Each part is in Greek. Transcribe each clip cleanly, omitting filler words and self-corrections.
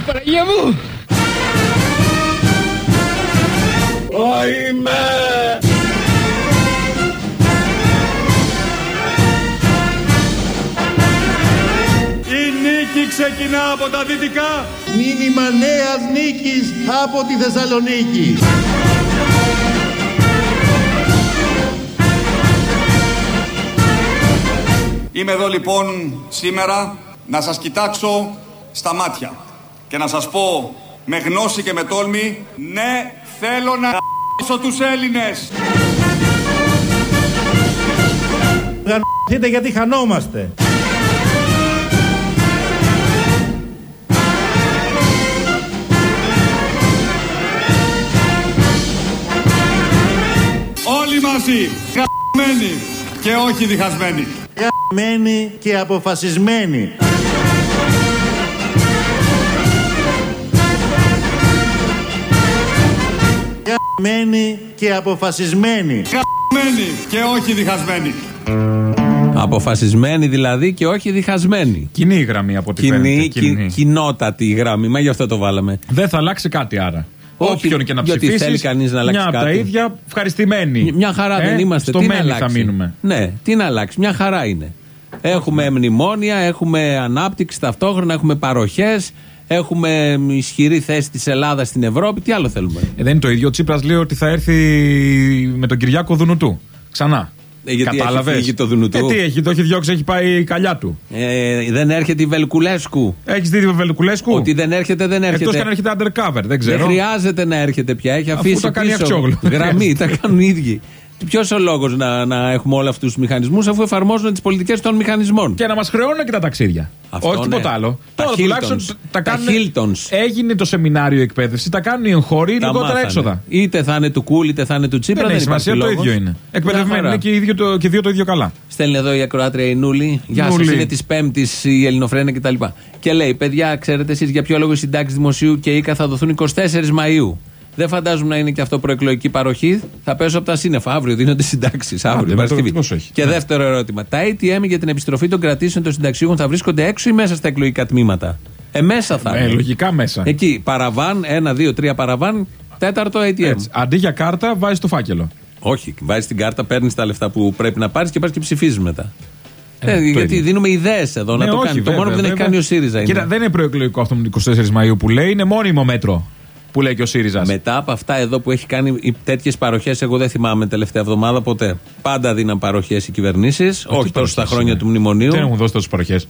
Παναγία μου! Είμαι! Η νίκη ξεκινά από τα δυτικά. Μήνυμα νέας νίκης από τη Θεσσαλονίκη. Είμαι εδώ λοιπόν σήμερα να σας κοιτάξω στα μάτια και να σας πω με γνώση και με τόλμη, ναι, θέλω να γαμίσω τους Έλληνες. Γαμηθείτε γιατί χανόμαστε. Όλοι μαζί, γαμμένοι και όχι διχασμένοι. Γαμμένοι και αποφασισμένοι. Γαμμένοι και αποφασισμένοι. Γαμμένοι και όχι διχασμένοι. Αποφασισμένοι δηλαδή και όχι διχασμένοι. Κοινή η γραμμή από ό,τι φαίνεται. Κοινότατη η γραμμή, μα γι' αυτό το βάλαμε. Δεν θα αλλάξει κάτι άρα. Όποιον και να ψηφίσεις, θέλει κανείς να αλλάξει μια κάτι. από τα ίδια, ευχαριστημένοι. Μια χαρά δεν είμαστε. Στο μένει θα μείνουμε. Ναι, τι να αλλάξει, μια χαρά είναι. Έχουμε μνημόνια, έχουμε ανάπτυξη ταυτόχρονα, έχουμε παροχές, έχουμε ισχυρή θέση της Ελλάδας στην Ευρώπη. Τι άλλο θέλουμε? Δεν είναι το ίδιο. Ο Τσίπρας λέει ότι θα έρθει με τον Κυριάκο Δουνουτού. Ξανά. Γιατί κατάλαβες? Έχει φύγει το Δουνουτού. Τι έχει, το έχει διώξει, έχει πάει η καλιά του. Δεν έρχεται η Βελκουλέσκου. Έχεις δει τη Βελκουλέσκου? Ότι δεν έρχεται, δεν έρχεται. Εκτός και αν έρχεται undercover, δεν ξέρω. Δεν χρειάζεται να έρχεται πια. Έχει αφήσει τα κάνει πίσω γραμμή, τα κάνουν οι ίδιοι. Ποιος ο λόγος να έχουμε όλους αυτούς τους μηχανισμούς αφού εφαρμόζουν τις πολιτικές των μηχανισμών? Και να μας χρεώνουν και τα ταξίδια. Αυτό, όχι ναι. τίποτα άλλο. Τα Τώρα τουλάχιστον τα κάνουν. Έγινε το σεμινάριο εκπαίδευση, τα κάνουν οι εγχώροι, λιγότερα έξοδα. Είτε θα είναι του Κούλ, είτε θα είναι του Τσίπρα. Δεν έχει σημασία, το ίδιο είναι. Εκπαιδευμένοι είναι και δύο το ίδιο καλά. Στέλνει εδώ η ακροάτρια η Νούλη. Γεια σας, είναι της Πέμπτης η Ελληνοφρένα κτλ. Και λέει, παιδιά, ξέρετε εσείς για ποιο λόγο οι συντάξεις δημοσίου και ΙΚΑ θα δοθούν 24 Μαΐου? Δεν φαντάζομαι να είναι και αυτό προεκλογική παροχή. Θα πέσω από τα σύννεφα. Αύριο δίνονται συντάξεις. Και δεύτερο ερώτημα. Τα ATM για την επιστροφή των κρατήσεων των συνταξιούχων θα βρίσκονται έξω ή μέσα στα εκλογικά τμήματα? Μέσα θα είναι. Λογικά μέσα. Εκεί. Παραβάν, 1, 2, 3 παραβάν, τέταρτο ATM. Έτσι. Αντί για κάρτα, βάζει το φάκελο. Όχι. Βάζει την κάρτα, παίρνει τα λεφτά που πρέπει να πάρει και πα και ψηφίζει μετά. Γιατί ίδιο. δίνουμε ιδέες εδώ να το όχι, κάνει. Βέβαια, το μόνο που δεν έχει κάνει ο ΣΥΡΙΖΑ. Κοίτα, δεν είναι προεκλογικό αυτό με 24 Μαΐου που λέει, είναι μόνιμο μέτρο που λέει και ο ΣΥΡΙΖΑ. Μετά από αυτά εδώ που έχει κάνει τέτοιες παροχές, εγώ δεν θυμάμαι τελευταία εβδομάδα ποτέ. Πάντα δίναν παροχές οι κυβερνήσεις, όχι τόσο στα χρόνια του μνημονίου. Δεν έχουν δώσει τόσες παροχές.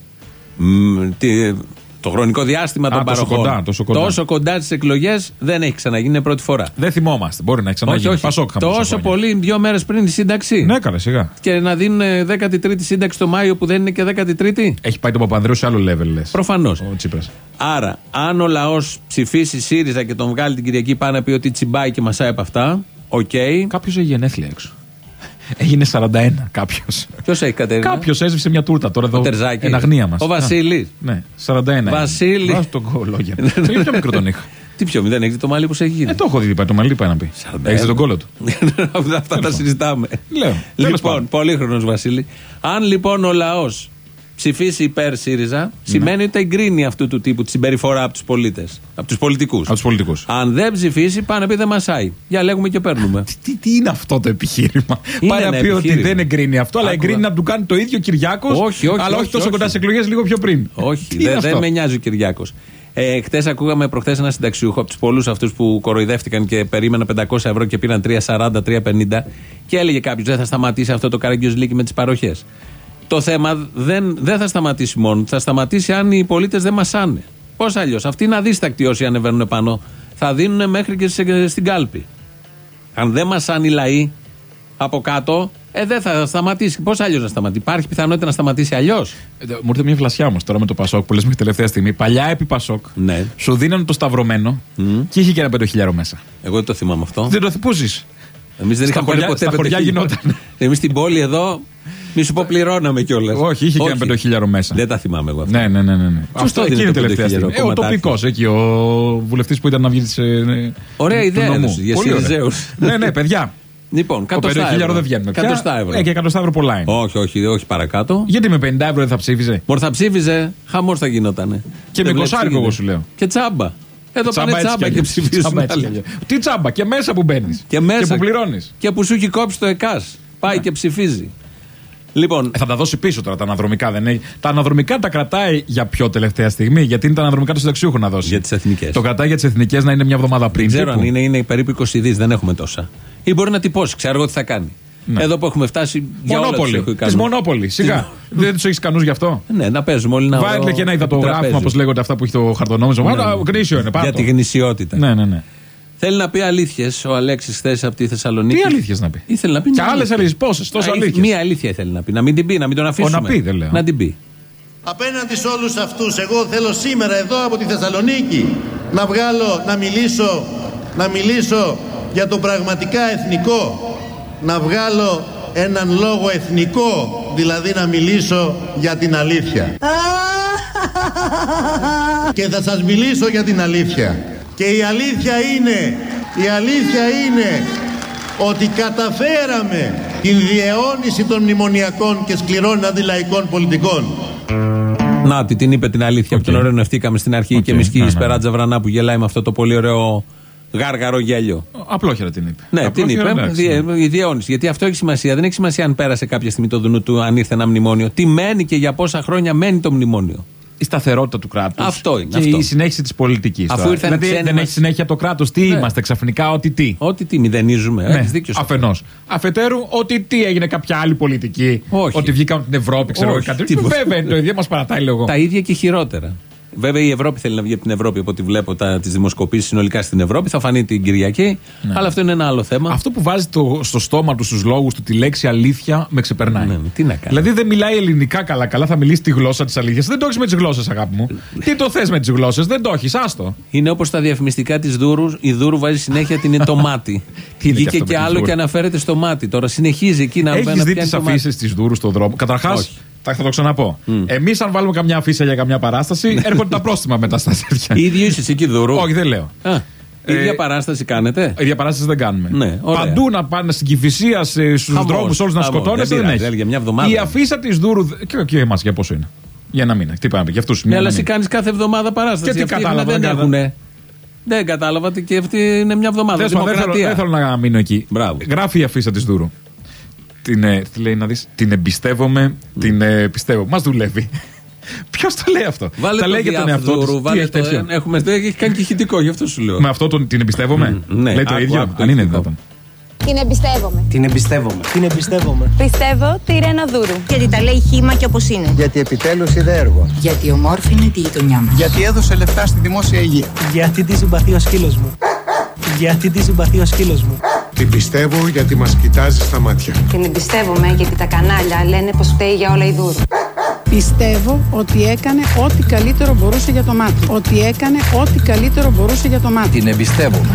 Το χρονικό διάστημα των παροχών. Τόσο κοντά στις εκλογές δεν έχει ξαναγίνει, είναι πρώτη φορά. Δεν θυμόμαστε, μπορεί να έχει ξαναγίνει. Όχι, τόσο πολύ 2 μέρες πριν τη σύνταξη. Ναι, καλά, σιγά. Και να δίνουν 13η σύνταξη το Μάιο που δεν είναι και 13η. Έχει πάει το Παπανδρέου σε άλλο level, λες. Προφανώς. Ο Τσίπρας. Άρα, αν ο λαός ψηφίσει ΣΥΡΙΖΑ και τον βγάλει την Κυριακή πάνω να πει ότι τσιμπάει και μασάει από αυτά, οκ. Κάποιος έχει γενέθλια έξω. Έγινε 41 κάποιος. Ποιος έχει, Κατερίνα? Κάποιος έσβησε μια τούρτα τώρα εδώ. Εν αγνία μας. Ο Βασίλης. Ναι, 41. Βασίλη. Βάζω τον κολόγια. Είναι πιο μικρό τον είχα. Τι πιο, δεν έχει το μαλλί που σε έχει γίνει? Το έχω δει, το μαλλί πάει να πει. Έχεις τον κόλο του. Αυτά τα συζητάμε. Λέω. Λοιπόν, πολύχρονος Βασίλη. Αν λοιπόν ο λαός ψηφίσει υπέρ ΣΥΡΙΖΑ, σημαίνει ότι εγκρίνει αυτού του τύπου τη συμπεριφορά από τους πολίτες. Από τους πολιτικούς. Αν δεν ψηφίσει, πάνε να πει δεν μασάει. Διαλέγουμε και παίρνουμε. Τι είναι αυτό το επιχείρημα? Πάει να πει ότι δεν εγκρίνει αυτό, αλλά εγκρίνει να του κάνει το ίδιο Κυριάκος. Αλλά όχι τόσο κοντά στις εκλογές, λίγο πιο πριν. Όχι, δεν με νοιάζει ο Κυριάκος. Χτες ακούγαμε προχθές ένα συνταξιούχο από τους πολλούς αυτούς που κοροϊδεύτηκαν και περίμεναν 500 ευρώ και πήραν 340, 350 και έλεγε κάποιος δεν θα σταματήσει αυτό το καραγκιόζηλικι με τις παροχές. Το θέμα δεν θα σταματήσει μόνο, θα σταματήσει αν οι πολίτες δεν μασάνε. Πώς αλλιώς? Αυτοί είναι αδίστακτοι όσοι ανεβαίνουν πάνω. Θα δίνουν μέχρι και στην κάλπη. Αν δεν μασάνε οι λαοί από κάτω, δεν θα σταματήσει. Πώς αλλιώς να σταματήσει? Υπάρχει πιθανότητα να σταματήσει αλλιώς? Μου ήρθε μια φλασιά όμως τώρα με το Πασόκ που λες μέχρι τελευταία στιγμή. Παλιά επί Πασόκ σου δίνανε το σταυρωμένο και είχε και ένα 5.000 μέσα. Εγώ δεν το θυμάμαι αυτό. Δεν το θυμούσες? Εμείς δεν είχαμε πάρει ποτέ 5.000. Γινόταν. Εμείς στην πόλη εδώ, μη σου πω, πληρώναμε κιόλας. Όχι, είχε και ένα 5.000 μέσα. Δεν τα θυμάμαι εγώ. Ναι. Αυτό εκείνη η τελευταία στιγμή. Ο τοπικός εκεί, ο βουλευτής που ήταν να βγει. Ωραία ιδέα για ΣΥΡΙΖΑΕΟΥΣ. Ναι, παιδιά. Λοιπόν, 100 ευρώ δεν βγαίνουμε πια. 100 ευρώ. Και 100 ευρώ πολλά είναι. Όχι παρακάτω. Γιατί με 50 ευρώ δεν θα ψήφιζε? Μπορεί θα ψήφιζε, χαμός θα γινότανε. Και με 20 εγώ σου λέω. Και τσάμπα. Εδώ πάνε τσάμπα και ψηφίζουν. Τι τσάμπα, και μέσα που μπαίνεις. Και μέσα που πληρώνεις. Και που σου έχει κόψει το ΕΚΑΣ. Πάει και ψηφίζει. Λοιπόν, θα τα δώσει πίσω τώρα τα αναδρομικά, δεν έχει. Τα αναδρομικά τα κρατάει για πιο τελευταία στιγμή, γιατί είναι τα αναδρομικά του συνταξιούχου να δώσει. Για τις εθνικές. Το κρατάει για τις εθνικές να είναι μια εβδομάδα πριν. Δεν ξέρω αν είναι περίπου 20 δις, δεν έχουμε τόσα. Ή μπορεί να τυπώσει, ξέρω εγώ τι θα κάνει. Ναι. Εδώ που έχουμε φτάσει. Μονόπολη. Τη Μονόπολη. Σιγά. Δεν του έχει κανού γι' αυτό. Ναι, να παίζουμε όλοι να βγάλουμε. Βάλε και ένα υδατογράφημα, όπω λέγονται αυτά που έχει το χαρτονόμισμα. Γνήσιο είναι πάνω. Για τη γνησιότητα. Ναι. Θέλει να πει αλήθειες ο Αλέξης χθες από τη Θεσσαλονίκη. Τι αλήθειες να πει? Ήθελε να πει. Και άλλες αλήθειες, πόσες, τόσο αλήθειες. Μία αλήθεια ήθελε να πει. Να μην την πει, να μην τον αφήσουμε. Να πει, δεν λέω. Να την πει. Απέναντι σε όλους αυτούς, εγώ θέλω σήμερα εδώ από τη Θεσσαλονίκη να μιλήσω για το πραγματικά εθνικό. Να βγάλω έναν λόγο εθνικό, δηλαδή να μιλήσω για την αλήθεια. Και θα σας μιλήσω για την αλήθεια. Και η αλήθεια είναι ότι καταφέραμε την διαιώνιση των μνημονιακών και σκληρών αντιλαϊκών πολιτικών. Να, την είπε την αλήθεια από τον ωραίο ευτήκαμε στην αρχή και εμείς και η Σπεράτζα Βρανά που γελάει με αυτό το πολύ ωραίο γάργαρο γέλιο. Απλόχερα την είπε. Ναι, την είπε. Η διαιώνιση. Γιατί αυτό έχει σημασία. Δεν έχει σημασία αν πέρασε κάποια στιγμή το δουνού του, αν ήρθε ένα μνημόνιο. Τι μένει και για πόσα χρόνια μένει το μνημόνιο. Η σταθερότητα του κράτους. Αυτό είναι. Και η συνέχιση της πολιτικής. Αφού δηλαδή δεν έχει συνέχεια το κράτος. Τι είμαστε ξαφνικά, ότι τι. Ότι τι, μηδενίζουμε. Ναι, αφενός. Αφετέρου, ότι τι έγινε κάποια άλλη πολιτική. Όχι. Ότι βγήκαμε την Ευρώπη, ξέρω εγώ κάτι. Βέβαια είναι το ίδιο, μας παρατάει λίγο. Τα ίδια και χειρότερα. Βέβαια η Ευρώπη θέλει να βγει από την Ευρώπη, από ό,τι βλέπω τις δημοσκοπήσεις συνολικά στην Ευρώπη. Θα φανεί την Κυριακή. Ναι. Αλλά αυτό είναι ένα άλλο θέμα. Αυτό που βάζει στο στόμα του, στους λόγους του, τη λέξη αλήθεια, με ξεπερνάει. Ναι, τι να κάνει. Δηλαδή δεν μιλάει ελληνικά καλά, θα μιλήσει τη γλώσσα της αλήθειας. Δεν το έχεις με τις γλώσσες, αγάπη μου. Τι το θες με τις γλώσσες, δεν το έχεις, άστο. Είναι όπως τα διαφημιστικά της Δούρου. Η Δούρου βάζει συνέχεια την το μάτι. Βγήκε και άλλο και αναφέρεται στο μάτι. Τώρα συνεχίζει εκεί να βγαίνει. Έχεις δει τις αφήσεις της Δούρου στον δρόμο? Καταρχάς. Θα το ξαναπώ. Εμείς, αν βάλουμε καμιά αφίσα για καμιά παράσταση, έρχονται τα πρόστιμα μετά στα τέτοια. Ίδιο είσαι εκεί, Δούρου? Όχι, δεν λέω. Ίδια παράσταση κάνετε? Ίδια παράσταση δεν κάνουμε. Ναι, παντού να πάνε στην Κηφισία, στους δρόμους όλους να σκοτώνεσαι, δεν έχει. Η αφίσα της Δούρου. Και εμάς για πόσο είναι? Για ένα μήνα. Τι πάμε, για αυτούς. Ναι, αλλά εσύ κάνεις κάθε εβδομάδα παράσταση. Και τι κατάλαβα, δεν έχουνε. Δεν κατάλαβα και αυτή είναι μια εβδομάδα. Δεν θέλω να μείνω εκεί. Γράφει η αφίσα της Δούρου. Τι λέει να δεις? Την εμπιστεύομαι, την πιστεύω. Μας δουλεύει. Ποιος το λέει αυτό? Τα λέει για τον εαυτό του. Έχει κάνει και ηχητικό, γι' αυτό σου λέω. Με αυτό την εμπιστεύομαι? Ναι, λέει το ίδιο. Αν είναι δυνατόν. Την εμπιστεύομαι. Την εμπιστεύομαι. Την εμπιστεύομαι. Πιστεύω τη Ρένα Δούρου. Γιατί τα λέει χύμα και όπως είναι. Γιατί επιτέλους είδε έργο. Γιατί ομόρφινε τη γειτονιά μας. Γιατί έδωσε λεφτά στη δημόσια υγεία. Γιατί τη συμπαθεί ο σκύλος μου. Γιατί τη συμπαθεί ο σκύλος μου. Την πιστεύω γιατί μας κοιτάζει στα μάτια. Την εμπιστεύομαι γιατί τα κανάλια λένε πως φταίει για όλα η Δούρου. Πιστεύω ότι έκανε ό,τι καλύτερο μπορούσε για το μάτι. Ότι έκανε ό,τι καλύτερο μπορούσε για το μάτι. Την εμπιστεύομαι.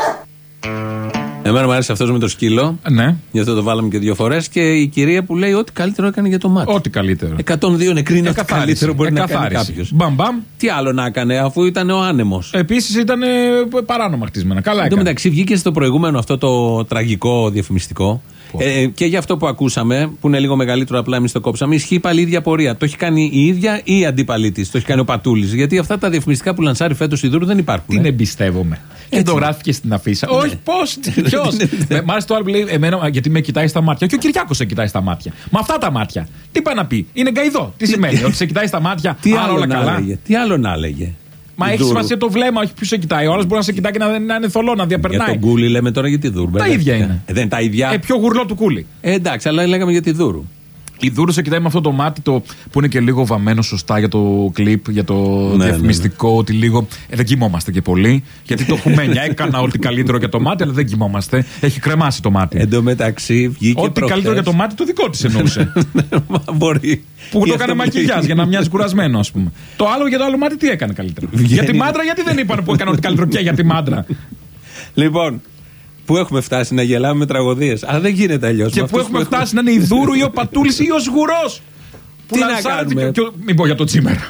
Εμένα μου άρεσε αυτός με το σκύλο. Ναι. Γι' αυτό το βάλαμε και 2 φορές. Και η κυρία που λέει ό,τι καλύτερο έκανε για το μάτι. Ό,τι καλύτερο. 102 νεκροί είναι ό,τι καλύτερο μπορεί να κάνει κάποιος. Μπαμ. Τι άλλο να έκανε, αφού ήταν ο άνεμος. Επίσης ήταν παράνομα χτισμένα. Καλά έκανε. Εν τω μεταξύ βγήκε στο προηγούμενο αυτό το τραγικό διαφημιστικό. Και για αυτό που ακούσαμε, που είναι λίγο μεγαλύτερο, απλά εμείς το κόψαμε, ισχύει πάλι η ίδια πορεία. Το έχει κάνει η ίδια ή η αντίπαλη της. Το έχει κάνει ο Πατούλης. Γιατί αυτά τα διαφημιστικά που λανσάρει φέτος η Δούρου δεν υπάρχουν. Την εμπιστεύομαι. Και το γράφηκε στην αφίσα. Όχι, πώς, ποιος. Μ' άρεσε το άλλο που λέει εμένα, γιατί με κοιτάει στα μάτια. Και ο Κυριάκος σε κοιτάει στα μάτια. Με αυτά τα μάτια. Τι πάει να πει? Είναι γκαϊδό. Τι σημαίνει? Ότι σε κοιτάει στα μάτια, άρα όλα καλά. Τι άλλο να έλεγε? Μα έχει σημασία το βλέμμα, όχι ποιο σε κοιτάει. Ο άλλος μπορεί να σε κοιτάει και να είναι θολό, να διαπερνάει. Για τον Κούλι λέμε τώρα για τη Δούρου. Τα ίδια είναι. Δεν τα ίδια. Πιο γουρλό του Κούλι. Εντάξει, αλλά λέγαμε για τη Δούρου. Η Δούρου σε κοιτάει με αυτό το μάτι που είναι και λίγο βαμμένο σωστά για το κλιπ, για το διαφημιστικό. Ότι λίγο δεν κοιμόμαστε και πολύ. Γιατί το χουμένια έκανα ό,τι καλύτερο για το μάτι, αλλά δεν κοιμόμαστε. Έχει κρεμάσει το μάτι. Εν τω μεταξύ βγήκε. Ό,τι καλύτερο για το μάτι το δικό τη εννοούσε. Μπορεί. Που το έκανε μακιγιάζ για να μοιάζει κουρασμένο, α πούμε. Το άλλο για το άλλο μάτι τι έκανε καλύτερο? Για τη μάντρα, γιατί δεν είπαν που έκανε ό,τι καλύτερο και για τη μάντρα? Λοιπόν. Πού έχουμε φτάσει να γελάμε με τραγωδίες. Αλλά δεν γίνεται αλλιώς. Και πού έχουμε φτάσει να είναι η Δούρου ή ο Πατούλης ή ο Σγουρός. Τι να κάνουμε. Μην πω για το Τσίμερα.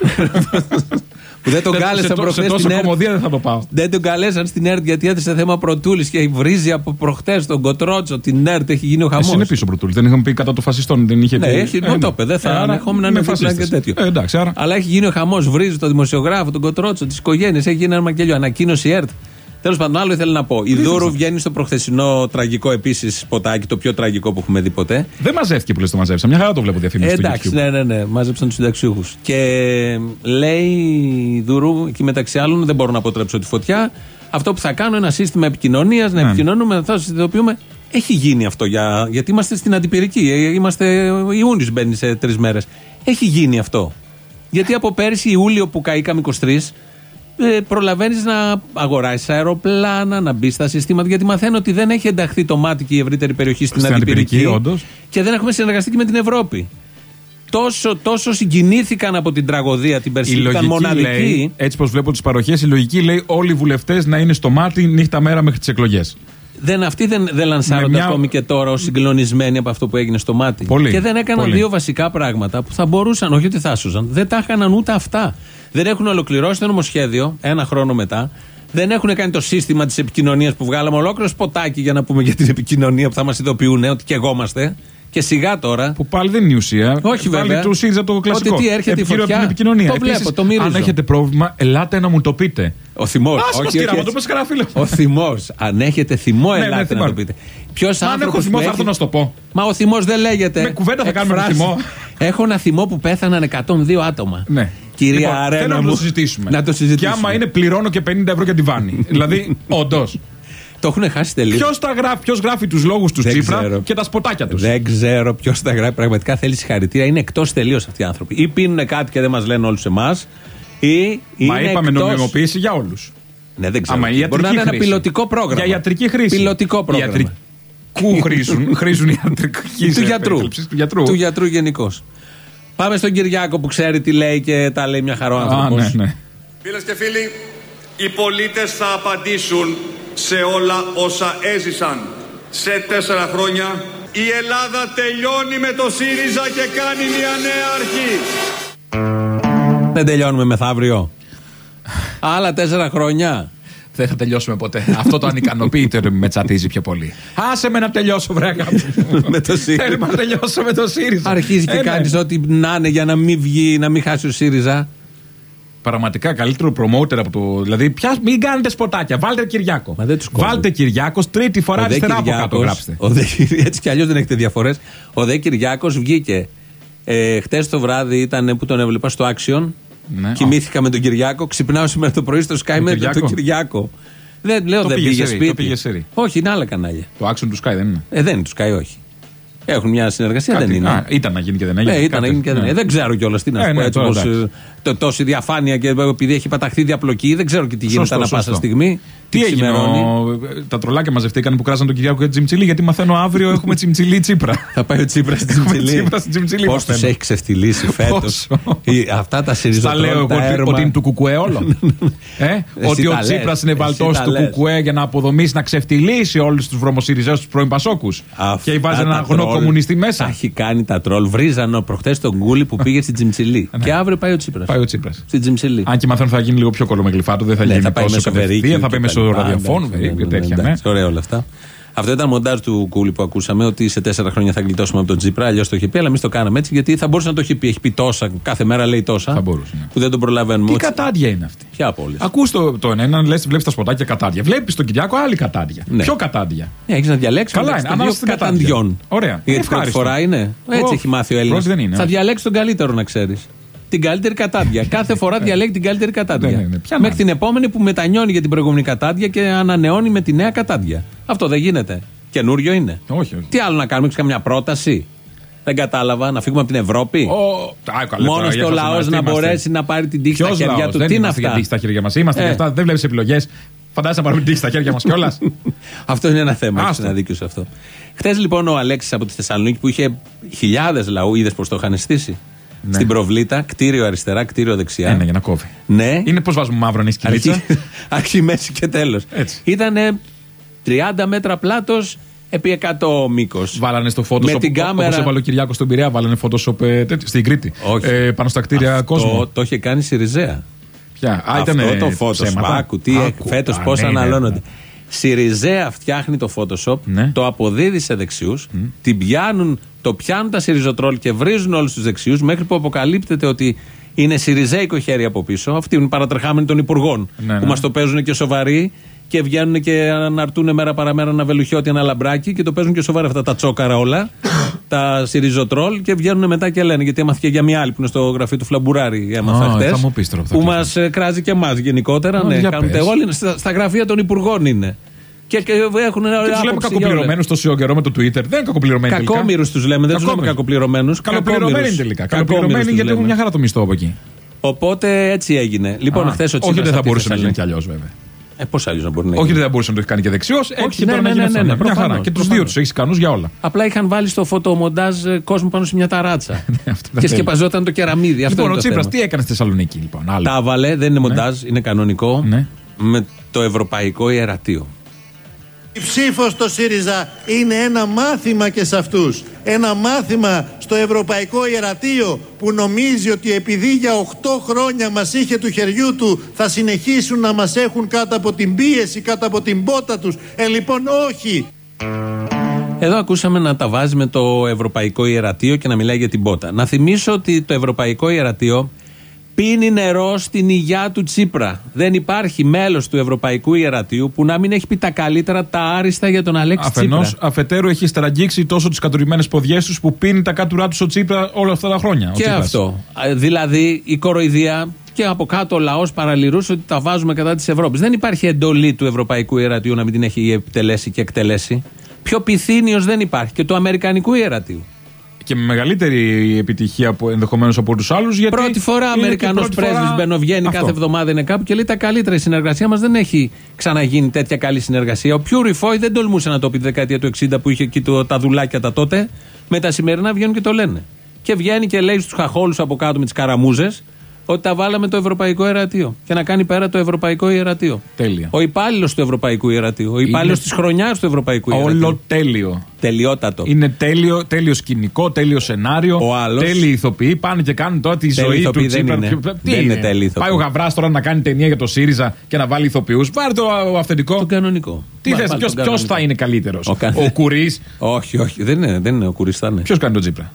Που δεν τον κάλεσαν προχθές. Σε τόσο κομμωδία δεν θα το πάω. Δεν τον καλέσαν στην ΕΡΤ γιατί έθεσε θέμα Πρωτούλης και βρίζει από προχθές τον Κοτρότσο. Την ΕΡΤ έχει γίνει ο χαμός. Είναι πίσω Πρωτούλης. Δεν είχαμε πει κατά των φασιστών. Δεν είχε πει. Ναι, έχει το είπε. Δεν θα ανεχόμουν να είναι δίπλα και τέτοιο. Εντάξει, άρα. Αλλά έχει γίνει ο χαμός. Βρίζει τον δημοσιογράφο, τον Κοτρότσο, τις οικογένειες. Έχει γίνει ένα μακελιό. Ανακοίνωση η ΕΡΤ. Τέλος πάντων, άλλο ήθελα να πω. Η Δούρου βγαίνει στο προχθεσινό τραγικό επίσης σποτάκι, το πιο τραγικό που έχουμε δει ποτέ. Δεν μαζεύτηκε που λες το μαζέψα. Μια χαρά το βλέπω διαφήμιση. Εντάξει, ναι. Μάζεψαν τους συνταξιούχους. Και λέει η Δούρου, εκεί μεταξύ άλλων, δεν μπορώ να αποτρέψω τη φωτιά. Αυτό που θα κάνω είναι ένα σύστημα επικοινωνίας, να επικοινωνούμε, θα συνειδητοποιούμε. Έχει γίνει αυτό γιατί είμαστε στην αντιπυρική. Ιούνιος μπαίνει σε 3 μέρες. Έχει γίνει αυτό. Γιατί από πέρυσι Ιούλιο που καήκαμε 23. Προλαβαίνεις να αγοράσεις αεροπλάνα, να μπεις στα συστήματα, γιατί μαθαίνω ότι δεν έχει ενταχθεί το μάτι και η ευρύτερη περιοχή στην αντιπυρική και δεν έχουμε συνεργαστεί και με την Ευρώπη. Τόσο συγκινήθηκαν από την τραγωδία την περσινή, ήταν μοναδική. Λέει, έτσι πως βλέπω τις παροχές, η λογική λέει όλοι οι βουλευτές να είναι στο μάτι νύχτα μέρα μέχρι τις εκλογές. Αυτοί δεν λανσάρονται ακόμη και τώρα ως συγκλονισμένοι από αυτό που έγινε στο μάτι. Και δεν έκαναν 2 βασικά πράγματα που θα μπορούσαν, όχι ότι θα έσωζαν, δεν τα έκαναν ούτε αυτά. Δεν έχουν ολοκληρώσει το νομοσχέδιο 1 χρόνο μετά. Δεν έχουν κάνει το σύστημα της επικοινωνίας που βγάλαμε. Ολόκληρο σποτάκι για να πούμε για την επικοινωνία που θα μας ειδοποιούν ότι καιγόμαστε. Και σιγά τώρα. Που πάλι δεν είναι η ουσία. Όχι βέβαια. Πάλι του ΣΥΡΙΖΑ το κλασικό. Ότι τι έρχεται η φωτιά. Την επικοινωνία. Το βλέπω, επίσης, το μύριζω. Αν έχετε πρόβλημα, ελάτε να μου το πείτε. Ο θυμός. Ο θυμός. Αν έχετε θυμό, ελάτε να το πείτε. Αν έχω θυμό, θα έρθω να σου το πω. Μα ο θυμός δεν λέγεται. Με κουβέντα θα κάνουμε θυμό. Έχω ένα θυμό που πέθαναν 102 άτομα. Ναι. Κυρία Αρένα. Θέλω να το συζητήσουμε. Και άμα είναι, πληρώνω και 50 ευρώ για τη βάνη. Δηλαδή, όντως. Το έχουν χάσει τελείως. Ποιος γράφει τους λόγους του Τσίπρα και τα σποτάκια τους. Δεν ξέρω ποιος τα γράφει. Πραγματικά θέλει συγχαρητήρια. Είναι εκτός τελείως αυτοί οι άνθρωποι. Ή πίνουν κάτι και δεν μας λένε όλους εμάς. Μα είπαμε νομιμοποίηση για όλους. Ναι, δεν ξέρω. Μπορεί να είναι ένα πιλωτικό πρόγραμμα. Για ιατρική χρήση. Πιλωτικό πρόγραμμα. Χρήζουν ιατρική του γιατρού γενικώς. Πάμε στον Κυριάκο που ξέρει τι λέει και τα λέει μια χαρά ο άνθρωπος. Ναι. Φίλες και φίλοι, οι πολίτες θα απαντήσουν σε όλα όσα έζησαν. Σε 4 χρόνια η Ελλάδα τελειώνει με το ΣΥΡΙΖΑ και κάνει μια νέα αρχή. Δεν τελειώνουμε μεθαύριο. Άλλα 4 χρόνια. Δεν θα τελειώσουμε ποτέ. Αυτό το ανικανοποιείται με τσατίζει πιο πολύ. Άσε με να τελειώσω, βρε αγάπη. Με το ΣΥΡΙΖΑ. Θέλουμε να τελειώσω με το ΣΥΡΙΖΑ. Αρχίζει και κάνεις ό,τι να είναι για να μην βγει, να μην χάσει ο ΣΥΡΙΖΑ. Πραγματικά καλύτερο promoter από το. Δηλαδή, μην κάνετε σποτάκια. Βάλτε Κυριάκο. Βάλτε Κυριάκος 3η φορά αριστερά από κάτω. Γράψτε. Έτσι κι αλλιώς δεν έχετε διαφορές. Ο Δε Κυριάκος βγήκε. Χτες το βράδυ ήταν που τον έβλεπα στο Action. Ναι. Κοιμήθηκα με τον Κυριάκο. Ξυπνάω σήμερα το πρωί στο Sky με τον Κυριάκο. Δεν πήγε σπίτι. Όχι, είναι άλλα κανάλια. Το Action του Sky δεν είναι. Δεν είναι του Sky, όχι. Έχουν μια συνεργασία, δεν είναι. Ήταν να γίνει και δεν έγινε. Ήταν να γίνει και δεν έγινε. Δεν ξέρω κιόλας τι να σου πω έτσι όπως τόση διαφάνεια και επειδή έχει παταχθεί διαπλοκή, δεν ξέρω και τι γίνεται ανά πάσα στιγμή. Τι έγινε, τα τρολάκια μαζευτήκαν που κράζαν τον Κυριάκο για Τσιμτσιλή, γιατί μαθαίνω αύριο έχουμε Τσιμτσιλή Τσίπρα. Θα πάει ο Τσίπρας στην Τσιμτσιλή. Πώς τους έχει ξεφτυλίσει φέτος. Αυτά τα συριζοτρόλ. Στα λέω εγώ ότι είναι του Κουκουέ όλο. Ότι ο Τσίπρας είναι βαλτός του Κουκουέ για να αποδομήσει, να ξεφτυλίσει όλους τους βρωμοσυριζέους, τους πρώην Πασόκους. Και βάζει ένα αγνό κομμουνιστή μέσα. Έχει κάνει τα τρόλ. Βρίζαν προχτές τον Γκούλι που πήγε στην Τσιμτσιλή. Και αύριο πάει ο Τσίπρας. Στην Τσιμτσιλή. Αν και μαθαίνω θα γίνει λίγο πιο κολομεγλυφάτο, δεν θα γίνει τόσο κατευθείαν, θα πάει μέσω ραδιοφώνου και τέτοια. Ωραία όλα αυτά. Αυτό ήταν μοντάζ του Κούλι που ακούσαμε, ότι σε 4 χρόνια θα γλιτώσουμε από τον Τσίπρα. Αλλιώς το είχε πει, αλλά εμείς το κάναμε έτσι, γιατί θα μπορούσε να το έχει πει. Έχει πει τόσα, κάθε μέρα λέει τόσα. Θα μπορούσε. Ναι. Που δεν τον προλαβαίνουμε. Τι κατάντια είναι αυτή. Ποια από όλες. Ακούς το ένα, βλέπεις τα σποτάκια κατάντια. Βλέπεις τον Κυριάκο άλλη κατάντια. Ναι. Ποιο κατάντια. Έχεις να διαλέξεις. Καλά είναι. Ανάλογα καταντιών. Ωραία. Γιατί πρώτη φορά είναι. Έτσι έχει μάθει ο Έλληνας. Θα διαλέξει τον καλύτερο να ξέρεις. Την καλύτερη κατάντια. Κάθε φορά διαλέγει την καλύτερη κατάντια. Μέχρι την επόμενη που μετανιώνει για την προηγούμενη κατάντια και ανανεώνει με τη νέα κατάντια. Αυτό δεν γίνεται. Καινούριο είναι. Όχι. Τι άλλο να κάνουμε, έχεις καμιά πρόταση. Δεν κατάλαβα, να φύγουμε από την Ευρώπη. Μόνος το λαός να μπορέσει να πάρει την τύχη στα χέρια του. Τι είναι αυτά. Δεν στα χέρια μας. Είμαστε για αυτά, δεν βλέπεις επιλογές. Φαντάζεσαι να πάρουμε την τύχη στα χέρια μας κιόλας. Αυτό είναι ένα θέμα. Έχεις ένα δίκιο σε αυτό. Χθες λοιπόν ο Αλέξης από τη Θεσσαλονίκη που είχε χιλιάδες λαού, είδες πως το είχαν στήσει. Ναι. Στην προβλήτα, κτίριο αριστερά, κτίριο δεξιά. Ναι, για να κόβει. Ναι. Είναι πώς βάζουμε μαύρο νη σκυλίτσα. Αρχή, μέση και τέλος. Ήτανε 30 μέτρα πλάτος επί 100 μήκος. Βάλανε στο Photoshop. Με την κάμερα. Όπως έβαλε ο Κυριάκος στον Πειραιά, βάλανε Photoshop στην Κρήτη. Πάνω στα κτίρια κόσμου. Το είχε κάνει η Σιριζέα. Ποια? Αυτό το Photoshop. Άκου φέτος πώς αναλώνονται. Σιριζέα φτιάχνει το Photoshop, το αποδίδει σε δεξιούς, το πιάνουν τα Σιριζοτρόλ και βρίζουν όλους τους δεξιούς μέχρι που αποκαλύπτεται ότι είναι σιριζέικο χέρι από πίσω. Αυτοί είναι παρατρεχάμενοι των υπουργών που μας το παίζουν και σοβαροί και βγαίνουν και αναρτούν μέρα παραμέρα ένα βελουχιώτη, ένα λαμπράκι και το παίζουν και σοβαρά αυτά τα τσόκαρα όλα, τα Σιριζοτρόλ, και βγαίνουν μετά και λένε. Γιατί έμαθε και για μια άλλη που είναι στο γραφείο του Φλαμπουράρη, έμαθα χτες, που μας κράζει και εμάς γενικότερα. Ναι, κάνουν όλοι στα γραφεία των υπουργών είναι. Και έχουν ένα και τους λέμε κακοπληρωμένους τόσο καιρό με το Twitter. Δεν είναι κακοπληρωμένοι. Κακόμοιρους τους λέμε, δεν τους λέμε κακοπληρωμένους. Καλοπληρωμένοι τελικά. Καλοπληρωμένοι γιατί έχουν μια χαρά το μισθό από εκεί. Οπότε έτσι έγινε. Λοιπόν, χθες ο Τσίπρας. Όχι, δεν θα μπορούσε να γίνει κι αλλιώς βέβαια. Πώς άλλως να μπορεί να γίνει. Όχι, δεν θα μπορούσε να το έχει κάνει και δεξιός. Έτσι τώρα να γίνει αυτό. Μια χαρά. Και τους δύο τους έχει ικανούς για όλα. Απλά είχαν βάλει στο φωτομοντάζ κόσμο πάνω σε μια ταράτσα. Και σκεπαζόταν το κεραμίδι. Λοιπόν, ο Τσίπρας τι έκανε στη Θεσσαλονίκη λοιπόν? Τα βάλε, δεν είναι μοντάζ, είναι κανονικό. Με το Ευρωπαϊκό Ιερατείο. Η ψήφος στο ΣΥΡΙΖΑ είναι ένα μάθημα και σε αυτούς. Ένα μάθημα στο Ευρωπαϊκό Ιερατείο που νομίζει ότι επειδή για 8 χρόνια μας είχε του χεριού του θα συνεχίσουν να μας έχουν κάτω από την πίεση, κάτω από την πότα τους. Λοιπόν όχι. Εδώ ακούσαμε να τα βάζει με το Ευρωπαϊκό Ιερατείο και να μιλάει για την πότα. Να θυμίσω ότι το Ευρωπαϊκό Ιερατείο πίνει νερό στην υγειά του Τσίπρα. Δεν υπάρχει μέλος του Ευρωπαϊκού Ιερατείου που να μην έχει πει τα καλύτερα, τα άριστα για τον Αλέξη Τσίπρα. Αφενός, αφετέρου έχει στραγγίξει τόσο τις κατουρημένες ποδιές τους που πίνει τα κάτουρά τους ο Τσίπρα όλα αυτά τα χρόνια. Και αυτό. Δηλαδή η κοροϊδία και από κάτω ο λαός παραλυρούσε ότι τα βάζουμε κατά της Ευρώπης. Δεν υπάρχει εντολή του Ευρωπαϊκού Ιερατείου να μην την έχει επιτελέσει και εκτελέσει. Πιο πυθύνιος δεν υπάρχει. Και του Αμερικανικού Ιερατείου. Και με μεγαλύτερη επιτυχία ενδεχομένως από τους άλλους. Γιατί πρώτη φορά Αμερικανός πρέσβης μπαινοβγαίνει κάθε εβδομάδα, είναι κάπου και λέει τα καλύτερα. Η συνεργασία μας δεν έχει ξαναγίνει τέτοια καλή συνεργασία. Ο Πιου Ριφόι δεν τολμούσε να το πει τη δεκαετία του 60 που είχε εκεί τα δουλάκια τα τότε. Με τα σημερινά βγαίνουν και το λένε. Και βγαίνει και λέει στους χαχόλους από κάτω με τις καραμούζες ότι τα βάλαμε το Ευρωπαϊκό Ιερατείο. Και να κάνει πέρα το Ευρωπαϊκό Ιερατείο. Τέλεια. Ο υπάλληλος του Ευρωπαϊκού Ιερατείου. Ο υπάλληλος της χρονιάς του Ευρωπαϊκού Ιερατείου. Όλο τέλειο. Τελειότατο. Είναι τέλειο σκηνικό, τέλειο σενάριο. Ο άλλος. Τέλειοι ηθοποιοί πάνε και κάνουν τώρα τη ζωή του Τσίπρα. Δεν είναι τέλειοι ηθοποιοί. Πάει ο Γαβράς τώρα να κάνει ταινία για το ΣΥΡΙΖΑ και να βάλει ηθοποιούς. Πάρε το αυθεντικό. Το κανονικό. Τι θες, ποιος θα είναι καλύτερος? Ο Κουρίς. Όχι, δεν είναι ο Κουρίς, θα είναι. Ποιος κάνει τον Τσίπρα?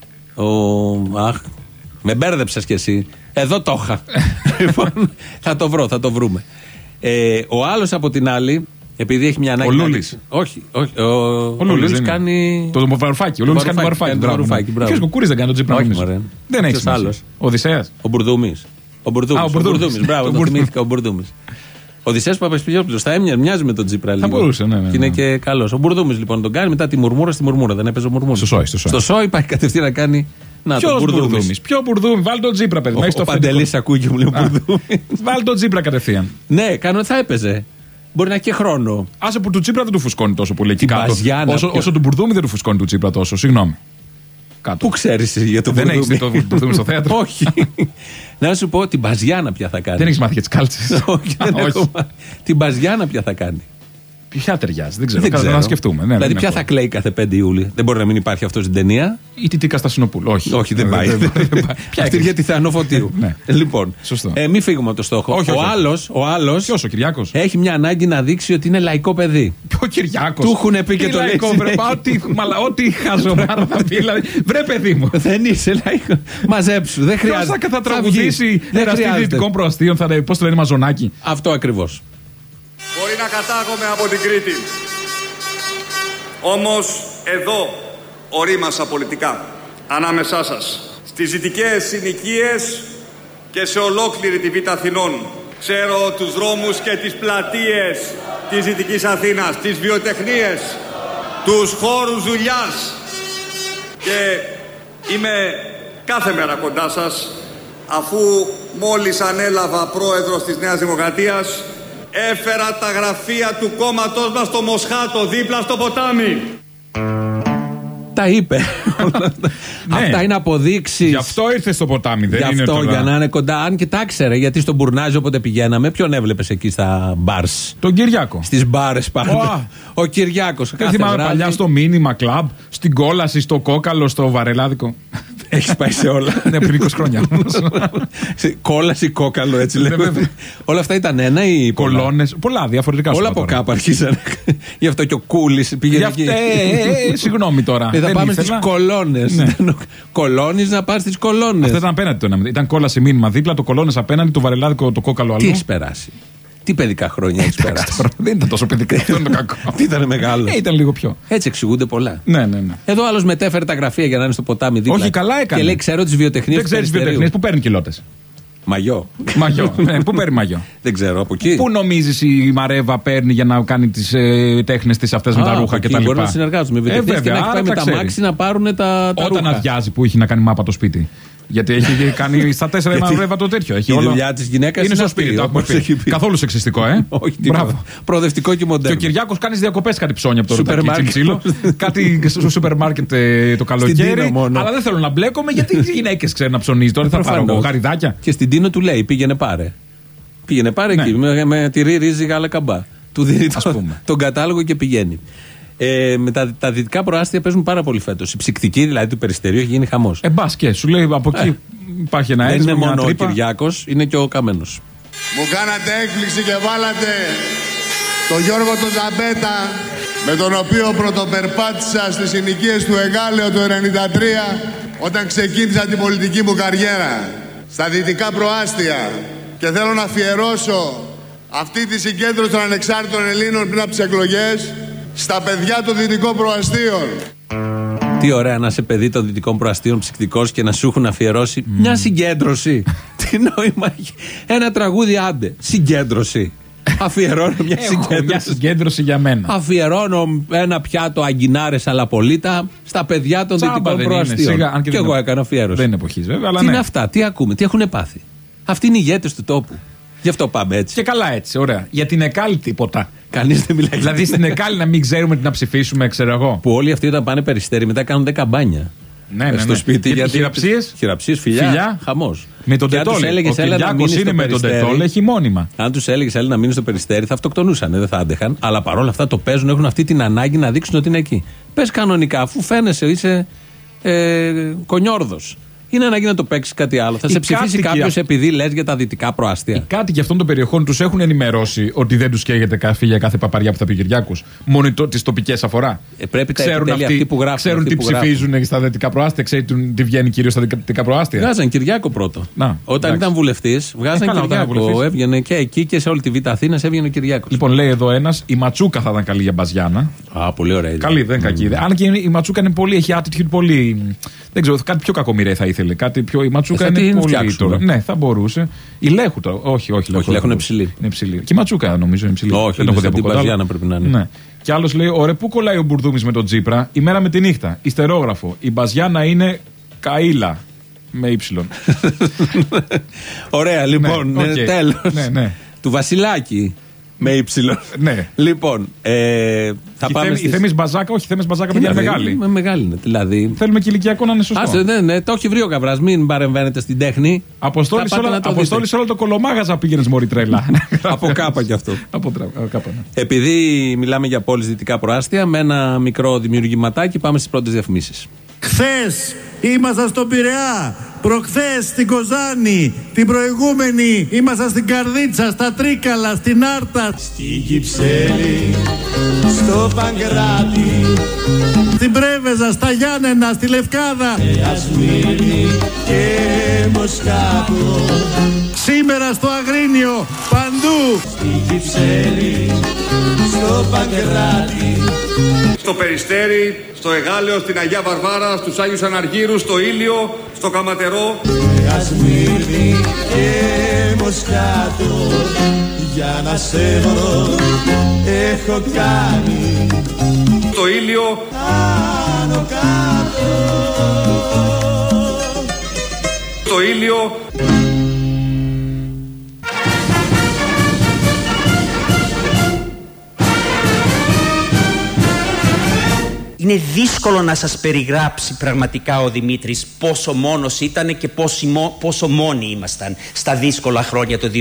Με μπέρδεψες κι εσύ. Εδώ το είχα. Λοιπόν, θα το βρούμε. Ο άλλος από την άλλη, επειδή έχει μια ανάγκη. Ο Λούλης. Όχι. Ο Λούλης κάνει. Το Βαρουφάκι. Ο Λούλης κάνει το Βαρουφάκι. Ποιος ο Κούρης δεν κάνει τον Τσίπρα? Δεν έχει σημασία. Ο Οδυσσέας. Ο Μπουρδούμης. Ο Μπουρδούμης. Μπράβο, το θυμήθηκα. Ο Μπουρδούμης. Ο Οδυσσέας Παπασπηλιόπουλος θα μοιάζει με τον Τσίπρα λίγο. Θα μπορούσε, ναι. Και είναι και καλός. Ο Μπουρδούμης λοιπόν τον κάνει μετά τη μουρμούρα στη μουρμούρα. Δεν έπαιζε ο Μουρμούρας. Στο Σόι πάει κατευθείαν να κάνει. Ποιο Μπουρδούμης? Ποιο Μπουρδούμη? Βάλει τον Τσίπρα, παιδί. Ο Παντελής ακούει και μου λέει Μπουρδούμη. Βάλει τον Τσίπρα κατευθείαν. Ναι, θα έπαιζε. Μπορεί να έχει και χρόνο. Άσε που του Τσίπρα δεν του φουσκώνει τόσο πολύ εκεί κάτω. Όσο του Μπουρδούμη δεν του φουσκώνει του Τσίπρα τόσο. Συγγνώμη. Πού ξέρεις για τον Μπουρδούμη? Δεν έχεις δει το Μπουρδούμη στο θέατρο? Όχι. Να σου πω την Μπαζιάνα ποια θα κάνει. Δεν έχεις μάθει για τις κάλτσες? Όχι. Την Μπαζιάνα ποια θα κάνει? Ποια ταιριάζει, δεν ξέρω. Να σκεφτούμε. Δηλαδή, ποια θα κλαίει κάθε 5 Ιούλη? Δεν μπορεί να μην υπάρχει αυτό στην ταινία. Ή τη Τίκα Στασινοπούλου? Όχι, δεν πάει. Αυτή για τη Θεανό Φωτίου. Λοιπόν, μην φύγουμε από το στόχο. Ο άλλος. Ποιος, ο Κυριάκος? Έχει μια ανάγκη να δείξει ότι είναι λαϊκό παιδί. Ποιο Κυριάκος? Του έχουν πει και το λαϊκό. Ό,τι χαζομάρα θα πει. Βρε παιδί μου. Δεν είσαι λαϊκό. Μαζέψου. Δεν χρειάζεται. Ποιος θα τραγουδήσει εραστή δυτικών προαστίων? Πώς το λένε, Μαζονάκι? Αυτό ακριβώς. Μπορεί να κατάγομαι από την Κρήτη. Όμως εδώ ορίμασα πολιτικά ανάμεσά σας. Στις δυτικές συνοικίες και σε ολόκληρη τη Β' Αθηνών. Ξέρω τους δρόμους και τις πλατείες της Δυτικής Αθήνας, τις βιοτεχνίες, τους χώρους δουλειάς. Και είμαι κάθε μέρα κοντά σας, αφού μόλις ανέλαβα πρόεδρος της Νέας Δημοκρατίας, έφερα τα γραφεία του κόμματός μας στο Μοσχάτο, δίπλα στο ποτάμι. Τα είπε. Αυτά είναι αποδείξεις. Γι' αυτό ήρθε στο ποτάμι, δεν είναι αυτό, για να είναι κοντά. Αν και τα ήξερε, γιατί στον Μπουρνάζι όποτε πηγαίναμε, ποιον έβλεπες εκεί στα μπάρς? Τον Κυριάκο. Στις μπάρες πάντα. Ο Κυριάκος. Δεν θυμάμαι παλιά στο μήνυμα κλαμπ, στην κόλαση, στο κόκαλο, στο βαρελάδικο. Έχεις πάει σε όλα. Ναι, πριν 20 χρόνια. Κόλαση, κόκαλο, έτσι λέμε. Όλα αυτά ήταν ένα ή κολόνες, πολλά διαφορετικά. Όλα από κάπου αρχίσαν. Γι' αυτό και ο Κούλης πήγε εκεί. Συγγνώμη τώρα. Θα πάμε στις κολόνες. Κολώνεις να πας στις κολόνες. Αυτό ήταν απέναντι το. Ήταν κόλαση μήνυμα δίπλα, το κολόνες απέναντι, το βαρελάδικο, το κόκαλο αλλού. Τι έχεις περάσει? Τι παιδικά χρόνια έχεις περάσει? Δεν ήταν τόσο παιδικά, αυτό είναι το κακό. Τι ήταν μεγάλο? Ήταν λίγο πιο. Έτσι εξηγούνται πολλά. Ναι. Εδώ άλλος μετέφερε τα γραφεία για να είναι στο ποτάμι δίπλα. Όχι, καλά έκανε. Και λέει: ξέρω τις βιοτεχνίες. Δεν ξέρεις βιοτεχνίες, πού παίρνουν κοιλώτες? Μαγιό. Πού παίρνει μαγιό? Δεν ξέρω, από εκεί. Πού νομίζεις η Μαρέβα παίρνει για να κάνει τις τέχνες της αυτές με τα ρούχα κτλ? Μπορεί να συνεργάζονται με βιοτεχνίες και να έχει πάει με τα μάξι να πάρουν τα ρούχα. Όταν αδειάζει που έχει να κάνει μάπα το σπίτι. Γιατί έχει κάνει στα 4 η Μαρέβα το τέτοιο. Η δουλειά της γυναίκας είναι στο σπίτι. Καθόλου σεξιστικό, Όχι, προοδευτικό και μοντέρνο. Και ο Κυριάκος κάνει διακοπές κάτι ψώνια από το ρουτάκι ξύλο. Κάτι στο σούπερ μάρκετ το καλοκαίρι. Αλλά δεν θέλω να μπλέκομαι γιατί οι γυναίκες ξέρουν να ψωνίζει. Τώρα θα πάρω γαριδάκια. Και στην Τίνο του λέει: πήγαινε πάρε. Πήγαινε πάρε εκεί με τυρί, ρύζι, γάλα, καμπά. Του δίνει τον κατάλογο και πηγαίνει. Με τα δυτικά προάστια παίζουν πάρα πολύ φέτος. Η ψυκτική δηλαδή του Περιστερίου έχει γίνει χαμός. Μπάσκε, σου λέει από εκεί υπάρχει ένα δεν είναι μόνο ο Κυριάκος, είναι και ο Καμένος. Μου κάνατε έκπληξη και βάλατε τον Γιώργο τον Ζαμπέτα, με τον οποίο πρωτοπερπάτησα στις συνοικίες του Εγάλεο το 1993 όταν ξεκίνησα την πολιτική μου καριέρα στα δυτικά προάστια. Και θέλω να αφιερώσω αυτή τη συγκέντρωση των ανεξάρτητων Ελλήνων πριν από τις εκλογές στα παιδιά των δυτικών προαστίων. Τι ωραία να είσαι παιδί των δυτικών προαστίων ψυκτικός και να σου έχουν αφιερώσει μια συγκέντρωση. Τι νόημα έχει? Ένα τραγούδι, άντε. Συγκέντρωση. Αφιερώνω μια συγκέντρωση. Μια συγκέντρωση για μένα. Αφιερώνω ένα πιάτο αγκινάρες αλαπολίτα στα παιδιά των δυτικών προαστίων. Και εγώ έκανα αφιέρωση. Δεν είναι εποχής βέβαια. Τι είναι αυτά, τι ακούμε, τι έχουν πάθει? Αυτοί είναι οι ηγέτες του τόπου. Γι' αυτό πάμε έτσι. Και καλά έτσι, ωραία. Για την ΕΚΑΛ τίποτα. Κανείς δεν μιλάει. Δηλαδή στην ΕΚΑΛ να μην ξέρουμε τι να ψηφίσουμε, ξέρω εγώ. Που όλοι αυτοί όταν πάνε Περιστέρι μετά κάνουν 10 μπάνια. Ναι. Στο σπίτι. Γιατί χειραψίες, φιλιά. Χαμός. Με τον Τετόλ. Ο Κυριάκος είναι με τον Τετόλ, έχει μόνιμα. Αν τους έλεγες να μείνουν στο Περιστέρι θα αυτοκτονούσαν, δεν θα άντεχαν. Αλλά παρόλα αυτά το παίζουν, έχουν αυτή την ανάγκη να δείξουν ότι είναι εκεί. Πες κανονικά, αφού φαίνεσαι, είσαι κονιόρδος. Είναι ανάγκη να το παίξει κάτι άλλο. Θα σε ψηφίσει κάποιος επειδή λες για τα δυτικά προάστια. Οι κάτοικοι αυτών των περιοχών τους έχουν ενημερώσει ότι δεν τους καίγεται καφέ για κάθε παπαριά που θα πει ο Κυριάκος. Μόνο τις τοπικές αφορά. Πρέπει ξέρουν αυτοί που γράφουν. Ξέρουν τι ψηφίζουν στα δυτικά προάστια, ξέρουν τι βγαίνει κυρίως στα δυτικά προάστια. Βγάζαν Κυριάκο πρώτο. Όταν ήταν βουλευτής, βγάζαν Κυριάκο. Έβγαινε και εκεί και σε όλη τη Β' Αθήνας έβγαινε ο Κυριάκος. Λοιπόν, λέει εδώ ένας, η Ματσούκα θα ήταν καλή για Μπαζιάνα. Πολύ ωραία. Καλή, δεν κακή. Αν και η Ματσούκα είναι πολύ, έχει attitude πολύ. Δεν ξέρω, κάτι πιο κακομοιρέ θα ήθελε. Κάτι πιο. Η Ματσούκα είναι πολύ τώρα. Ναι, θα μπορούσε. Η Λέχου τώρα. Όχι, Λέχου είναι ψηλή. Είναι ψηλή. Και η Ματσούκα νομίζω είναι ψηλή. Όχι, δεν έχω δει από κοντά. Πρέπει να είναι. Ναι. Και άλλο λέει: ωραία, πού κολλάει ο Μπουρδούμης με τον Τσίπρα? Η μέρα με τη νύχτα. Ιστερόγραφο. Η Μπαζιάνα είναι Καΐλα. Με ύψιλον. Ωραία, λοιπόν. Τέλος. Του Βασιλάκη. Με ύψιλον. Ναι. Λοιπόν, θα πάμε. Η Θέμης Μπαζάκα, όχι, η Θέμης Μπαζάκα παιδιά είναι μεγάλη. Μεγάλη είναι, δηλαδή. Θέλουμε και ηλικιακό να είναι σωστό. Ναι, το έχει βρει ο Καβράς, μην παρεμβαίνετε στην τέχνη. Αποστόλη όλο το κολομάγαζα πήγαινε μωρή τρέλα. Από κάπα κι αυτό. Από κάπα, ναι. Επειδή μιλάμε για πόλεις δυτικά προάστια, με ένα μικρό δημιουργηματάκι πάμε στις πρώτες διαφημίσεις. Χθες ήμασταν στον Πειραιά, προχθές στην Κοζάνη, την προηγούμενη ήμασταν στην Καρδίτσα, στα Τρίκαλα, στην Άρτα, στην Κυψέλη, στο Παγκράτη, στην Πρέβεζα, στα Γιάννενα, στη Λευκάδα, Ασμύρνη και Μοσκάτο. Σήμερα στο Αγρίνιο, παντού. Στην Κυψέλη, στο Παγκράτη, στο Περιστέρι, στο Εγάλεο, στην Αγία Βαρβάρα, στους Άγιους Αναργύρους, στο Ήλιο, στο Καματερό. Ασμύρνη και Μοσκάτο, για να σε βρω έχω κάνει το Ήλιο, πάνω κάτω, το Ήλιο. Είναι δύσκολο να σας περιγράψει πραγματικά ο Δημήτρης πόσο μόνος ήταν και πόσο μόνοι ήμασταν στα δύσκολα χρόνια το 2015.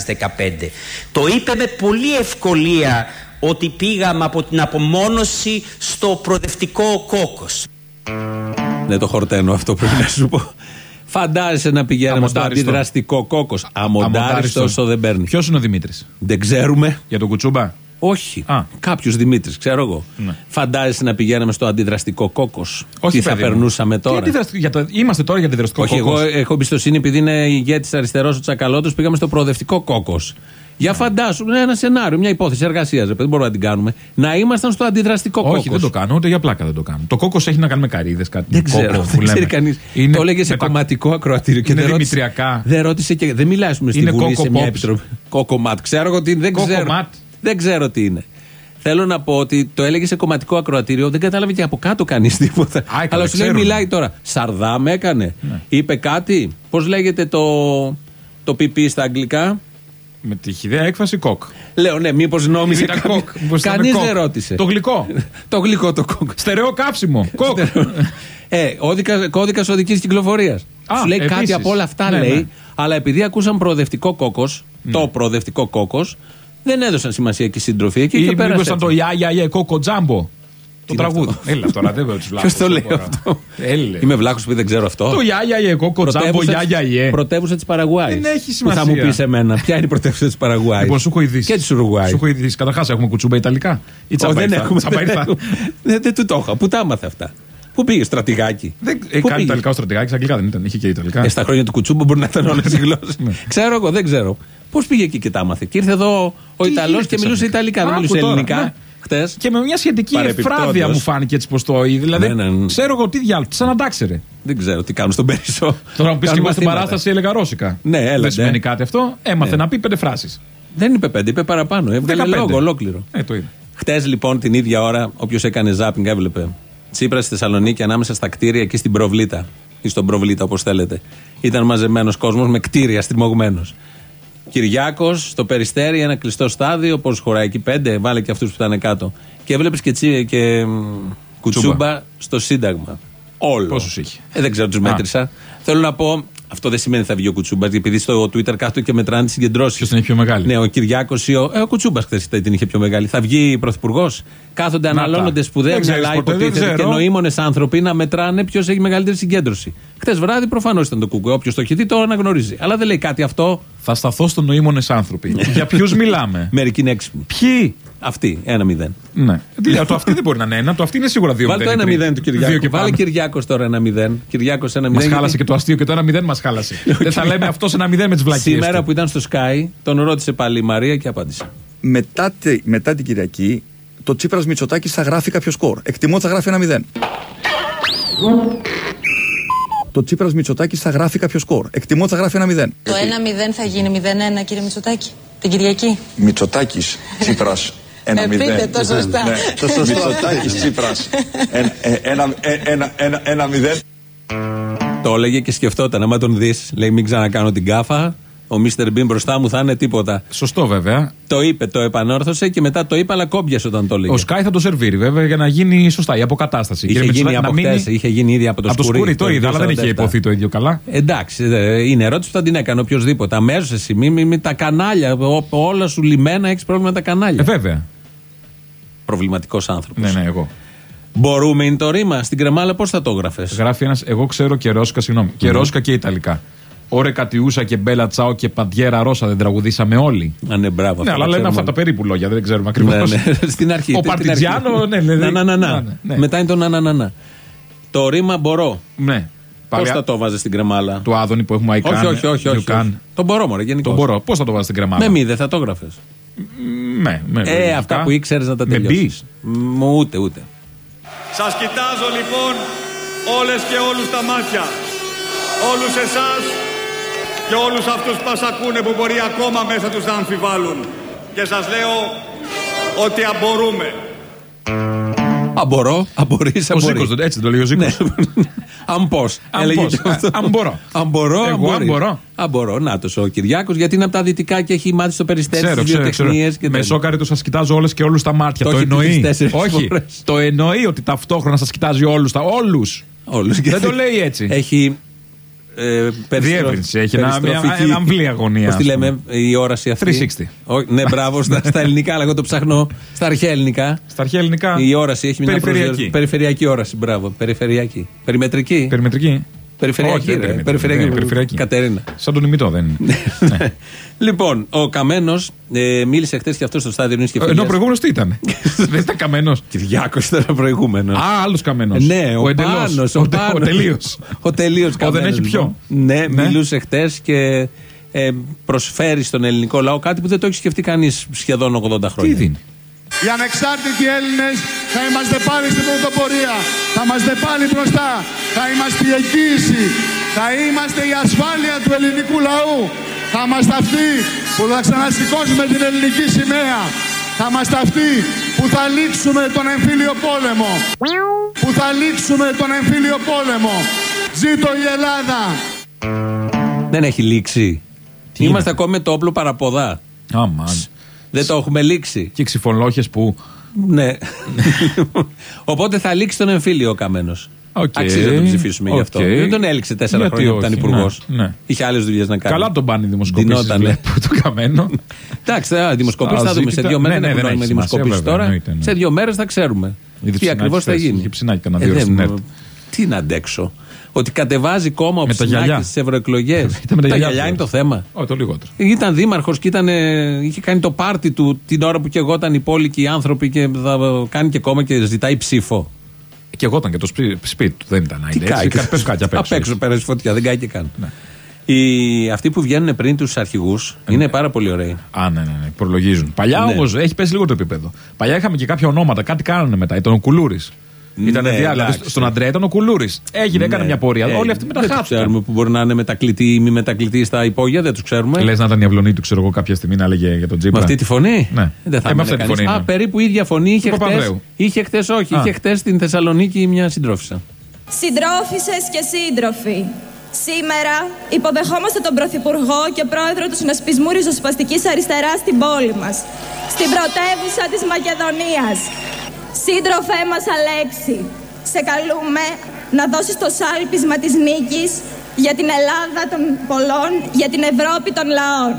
Το είπε με πολύ ευκολία ότι πήγαμε από την απομόνωση στο προοδευτικό κόκκος. Δεν το χορταίνω αυτό, πρέπει να σου πω. Φαντάζεσαι να πηγαίνουμε στο αντιδραστικό κόκκος. Αμοντάριστο όσο δεν παίρνει. Ποιος είναι ο Δημήτρης? Δεν ξέρουμε. Για τον Κουτσούμπα? Όχι. Κάποιος Δημήτρης, ξέρω εγώ. Ναι. Φαντάζεσαι να πηγαίναμε στο αντιδραστικό κόκκος? Τι θα περνούσαμε τώρα? Είμαστε τώρα για αντιδραστικό κόκκος. Όχι, εγώ έχω εμπιστοσύνη επειδή είναι ηγέτης αριστερός ο Τσακαλώτος. Πήγαμε στο προοδευτικό κόκκος. Για φαντάσου, ένα σενάριο, μια υπόθεση εργασίας. Δεν μπορούμε να την κάνουμε. Να ήμασταν στο αντιδραστικό κόκκος. Όχι, δεν το κάνω, ούτε για πλάκα δεν το κάνω. Το κόκκος έχει να κάνει με καρύδες, κάτι. Δεν ξέρω, δεν ξέρει κανείς. Το έλεγε σε κομματικό ακροατήριο και είναι δημητριακά. Δεν ρώτησε και. Δεν μιλάει στην Βουλή σε μια επιτροπή. Κόκομάτ. Ξέρω εγώ τι είναι. Δεν ξέρω τι είναι. Θέλω να πω ότι το έλεγε σε κομματικό ακροατήριο, δεν κατάλαβε και από κάτω κανείς τίποτα. Αλλά σου λέει, μιλάει τώρα. Σαρδάμ έκανε. Είπε κάτι. Πώς λέγεται το πιπί στα αγγλικά? Με τη χυδαία έκφραση κοκ. Λέω ναι, μήπως νόμιζε κοκ. Κανείς δεν ρώτησε. Το γλυκό. Το γλυκό το κοκ. Στερεό κάψιμο. Κοκ. Κώδικας οδικής κυκλοφορίας. Σου λέει κάτι από όλα αυτά, λέει. Αλλά επειδή ακούσαν προοδευτικό κόκκος, το προοδευτικό κόκκος, δεν έδωσαν σημασία και σύντροφοι εκεί. Ή μήπως ήταν το «Ιάγια κόκο τζάμπο». Το τραγούδι. Έλα τώρα, δεν βρίσκω βλάχος. Ποιος το λέει αυτό? Είμαι βλάχος που δεν ξέρω αυτό. Το «Ιάγια κόκο τζάμπο, Ιάγια». Πρωτεύουσα της Παραγουάης. Δεν έχει σημασία. Που θα μου πεις εμένα, ποια είναι η πρωτεύουσα της Παραγουάης? Λοιπόν, σου έχω ειδήσει. Και της Ουρουγουάης. Σου έχω ειδήσει. Καταρχάς, έχουμε κουτσούμπα Ιταλικά. Δεν έχουμε. Δεν του το είχα. Πού τα άμαθε αυτά? Πού πήγε, στρατηγάκι? Κάνει Ιταλικά ο στρατηγάκι, Αγγλικά δεν ήταν. Είχε και Ιταλικά. Στα χρόνια του Κουτσούμπα μπορεί να ήταν όλες οι γλώσσες. Ξέρω εγώ, δεν ξέρω. Πώς πήγε εκεί και τα άμαθε? Και ήρθε εδώ ο Ιταλός και μιλούσε Ιταλικά, δεν μιλούσε ελληνικά. Χτες. Και με μια σχετική ευφράδια μου φάνηκε έτσι πως το είδε. Δηλαδή, ξέρω εγώ τι διάλογο, σαν να τα ξέρε. Δεν ξέρω τι κάνουν στον Περισσό. Τώρα μου πει και εγώ στην παράσταση έλεγα ρώσικα. Δεν σημαίνει κάτι αυτό. Έμαθε να πει 5 φράσεις. Δεν είπε 5, είπε παραπάνω. Έβγαλε λόγο ολόκληρο. Χτες λοιπόν την ίδια ώρα, όποιος έκανε ζάπινγκ έβλεπε Τσίπρα στη Θεσσαλονίκη ανάμεσα στα κτίρια εκεί στην Προβλήτα. Ή στον Προβλήτα, όπως θέλετε. Ήταν μαζεμένος κόσμος με κτίρια στριμωγμένος. Κυριάκος στο Περιστέρι, ένα κλειστό στάδιο, πώς χωράει εκεί 5, βάλε και αυτούς που ήταν κάτω. Και έβλεπες και Κουτσούμπα στο Σύνταγμα. Όλο. Πόσους είχε? Δεν ξέρω, τους μέτρησα. Θέλω να πω, αυτό δεν σημαίνει θα βγει ο Κουτσούμπας, επειδή στο Twitter κάτω και μετράνε τις συγκεντρώσεις. Ποιος την είχε πιο μεγάλη? Ναι, ο Κυριάκος ή ο Κουτσούμπας χθες την είχε πιο μεγάλη. Θα βγει πρωθυπουργός. Κάθονται, αναλώνονται σπουδαία μυαλά, υποτίθεται, και νοήμονες άνθρωποι να μετράνε ποιος έχει μεγαλύτερη συγκέντρωση. Χθες βράδυ προφανώς ήταν το Κουκουέ. Όποιος το έχει δει το αναγνωρίζει. Αλλά δεν λέει κάτι αυτό. Θα σταθώ στο νοήμονες άνθρωποι. Για ποιους μιλάμε? Μερικοί είναι έξυπνοι. Ποιοι? Αυτοί, 1-0. Ναι. Το αυτή δεν μπορεί να είναι 1, το αυτή είναι σίγουρα 2-0. Βάλε το 1-0 του Κυριάκου. Βάλε Κυριάκος τώρα 1-0. Κυριάκος 1-0. Μας χάλασε και το αστείο και το 1-0 μας χάλασε. Δεν θα λέμε αυτό σε 1-0 με τις βλακίες. Σήμερα που ήταν στο Sky, τον ρώτησε πάλι η Μαρία και απάντησε. Μετά την Κυριακή, το Τσίπρας Μητσοτάκης θα γράφει κάποιο σκορ. Εκτιμώ ότι θα γράφει 1-0. Το Τσίπρας Μητσοτάκης θα γράφει κάποιο σκορ. Εκτιμώ ότι θα γράφει 1-0. Το 1-0 θα γίνει 0-1, κύριε Μητσοτάκη, την Κυριακή? Μητσοτάκης, Τσίπρας. 1-0. Πείτε το σωστά. Μητσοτάκης, Τσίπρας. 1-0. Το έλεγε και σκεφτόταν. Άμα τον δεις, λέει μην ξανακάνω την κάφα. Ο Μίστερ Μπιν μπροστά μου θα είναι τίποτα. Σωστό βέβαια. Το είπε, το επανόρθωσε και μετά το είπε, αλλά κόμπιασε όταν το έλεγε. Ο Σκάι θα το σερβίρει βέβαια για να γίνει σωστά η αποκατάσταση. Είχε γίνει από χτες, είχε γίνει ήδη από το Σκουρί. Από το Σκουρί το είδα, αλλά δεν είχε υποθεί το ίδιο καλά. Εντάξει, είναι ερώτηση που θα την έκανε οποιοδήποτε. Αμέσως εσύ, με τα κανάλια, όλα σου λιμένα έχεις πρόβλημα με τα κανάλια. Βέβαια. Προβληματικός άνθρωπος. Ναι, εγώ. Μπορούμε είναι το ρήμα. Στην Κρεμάλα πώς θα το έγραφες? Γράφει ένας, εγώ ξέρω και ρώσικα, συγγνώμη. Και ρώσικα και ιταλικά. Ωρε Κατιούσα και Μπέλα Τσάο και Παντιέρα Ρώσα δεν τραγουδήσαμε όλοι? Ναι, μπράβο. Ναι, αλλά λέμε αυτά τα περίπου λόγια, δεν ξέρουμε ακριβώς. Ναι. Στην αρχή. Ο Παρτιτζιάνο, ναι. Μετά είναι το να. Το ρήμα μπορώ. Ναι. Πώς θα το βάζεις στην Κρεμάλα? Του Άδωνη που έχουμε αϊκάν. Όχι. Το μπορώ, μωρέ, γενικώς. Το μπορώ. Πώς θα το βάζεις στην Κρεμάλα? Με μη, δεν θα το έγραφες. Αυτά που ήξερες να τα τελειώσεις. Ούτε. Σας κοιτάζω λοιπόν όλες και όλους τα μάτια. Όλους εσάς και όλους αυτούς που μας ακούνε που μπορεί ακόμα μέσα τους να αμφιβάλλουν. Και σας λέω ότι μπορούμε. Αν μπορώ, αν μπορείς, ο Ζήκος, έτσι το λέει ο Ζήκος. Αν πώς. Αν μπορώ. Αν μπορώ. Νάτος ο Κυριάκος, γιατί είναι από τα δυτικά και έχει μάθει στο Περιστέρι στις βιοτεχνίες. Με σόκαρη σας κοιτάζω όλες και όλους τα μάτια. Το εννοεί. Όχι. Το εννοεί ότι ταυτόχρονα σας κοιτάζει όλους. Δεν το λέει έτσι. Έχει. Διεύρυνση, έχει ένα αμβλή αγωνία. Πώς τη λέμε, η όραση αυτή. 360. Ναι, μπράβο, στα ελληνικά, αλλά εγώ το ψάχνω στα αρχαία ελληνικά. Στα αρχαία ελληνικά. Η όραση έχει μια περιφερειακή όραση. Μπράβο, περιφερειακή. Περιμετρική. Περιφερειακή. Κατερίνα. Σαν τον ημιτό δεν είναι. Λοιπόν, ο Καμένος μίλησε χτες και αυτό στο στάδιο Νης Κεφαλιάς. Ενώ ο προηγούμενος τι ήταν? Δεν ήταν Καμένος. Κυριάκος ήταν ο προηγούμενος. Άλλος Καμένος. Ναι, ο Πάνος. Ο Τελείος. Ο Τελείος Καμένος. Δεν έχει πιο. Ναι, μιλούσε χτες και προσφέρει στον ελληνικό λαό κάτι που δεν το έχει σκεφτεί κανείς σχεδόν 80 χρόνια. Τι δίνει? Οι ανεξάρτητοι Έλληνες θα είμαστε πάλι στην πρωτοπορία. Θα είμαστε πάλι μπροστά. Θα είμαστε η εγγύηση. Θα είμαστε η ασφάλεια του ελληνικού λαού. Θα είμαστε αυτοί που θα ξανασηκώσουμε την ελληνική σημαία. Θα είμαστε αυτοί που θα λήξουμε τον εμφύλιο πόλεμο. Που θα λήξουμε τον εμφύλιο πόλεμο. Ζήτω η Ελλάδα. Δεν έχει λήξει. Είμαστε ακόμη με το όπλο παραποδά. Δεν το έχουμε λήξει. Και ξυφολόχες που. Ναι. Οπότε θα λήξει τον εμφύλιο ο Καμένος. Αξίζει να τον ψηφίσουμε γι' αυτό. Δεν τον έληξε 4 χρόνια που ήταν υπουργός. Είχε άλλες δουλειές να κάνει. Καλά τον πάνε οι δημοσκοπήσεις του Καμένο. Εντάξει, δημοσκοπήσεις θα δούμε. Σε 2 μέρες δεν κάνουμε δημοσκοπήσεις τώρα. Σε 2 μέρες θα ξέρουμε τι ακριβώς θα γίνει. Τι να αντέξω. Ότι κατεβάζει κόμμα ο Ψινάκης στις ευρωεκλογές. Τα γυαλιά είναι το θέμα. Όχι, το λιγότερο. Ήταν δήμαρχος και είχε κάνει το πάρτι του την ώρα που και εγώ ήταν υπόλοιποι οι άνθρωποι και θα κάνει και κόμμα και ζητάει ψήφο. Και εγώ ήταν και το σπίτι του, δεν ήταν. Τι κάει, απ' έξω πέρασε φωτιά, δεν κάει και καν. Αυτοί που βγαίνουν πριν τους αρχηγούς είναι πάρα πολύ ωραίοι. Ναι, προλογίζουν. Παλιά όμως έχει πέσει λίγο το επίπεδο. Παλιά είχαμε και κάποια ονόματα, κάτι κάνανε μετά. Ήταν ο Κουλούρης. Ήταν διάλογο. Στον Αντρέα ήταν ο Κουλούρης. Έκανε μια πορεία. Όλοι αυτοί μετά χάθηκαν. Δεν ξέρουμε που μπορεί να είναι μετακλητή ή μη μετακλητή στα υπόγεια, δεν του ξέρουμε. Λες να ήταν η αυλωνή του, ξέρω εγώ, κάποια στιγμή να έλεγε για τον Τσίπρα. Με αυτή τη φωνή? Ναι. Δεν θα με φωνή. Περίπου ίδια φωνή είχε χτες. Είχε χτες στην Θεσσαλονίκη μια συντρόφισσα. Συντρόφισσες και σύντροφοι. Σήμερα υποδεχόμαστε τον Πρωθυπουργό και Πρόεδρο του Συνασπισμού Ριζοσπαστικής Αριστεράς στην πόλη μας, στην πρωτεύουσα της Μακεδονίας. Σύντροφέ μας Αλέξη, σε καλούμε να δώσεις το σάλπισμα της νίκης για την Ελλάδα των πολλών, για την Ευρώπη των λαών.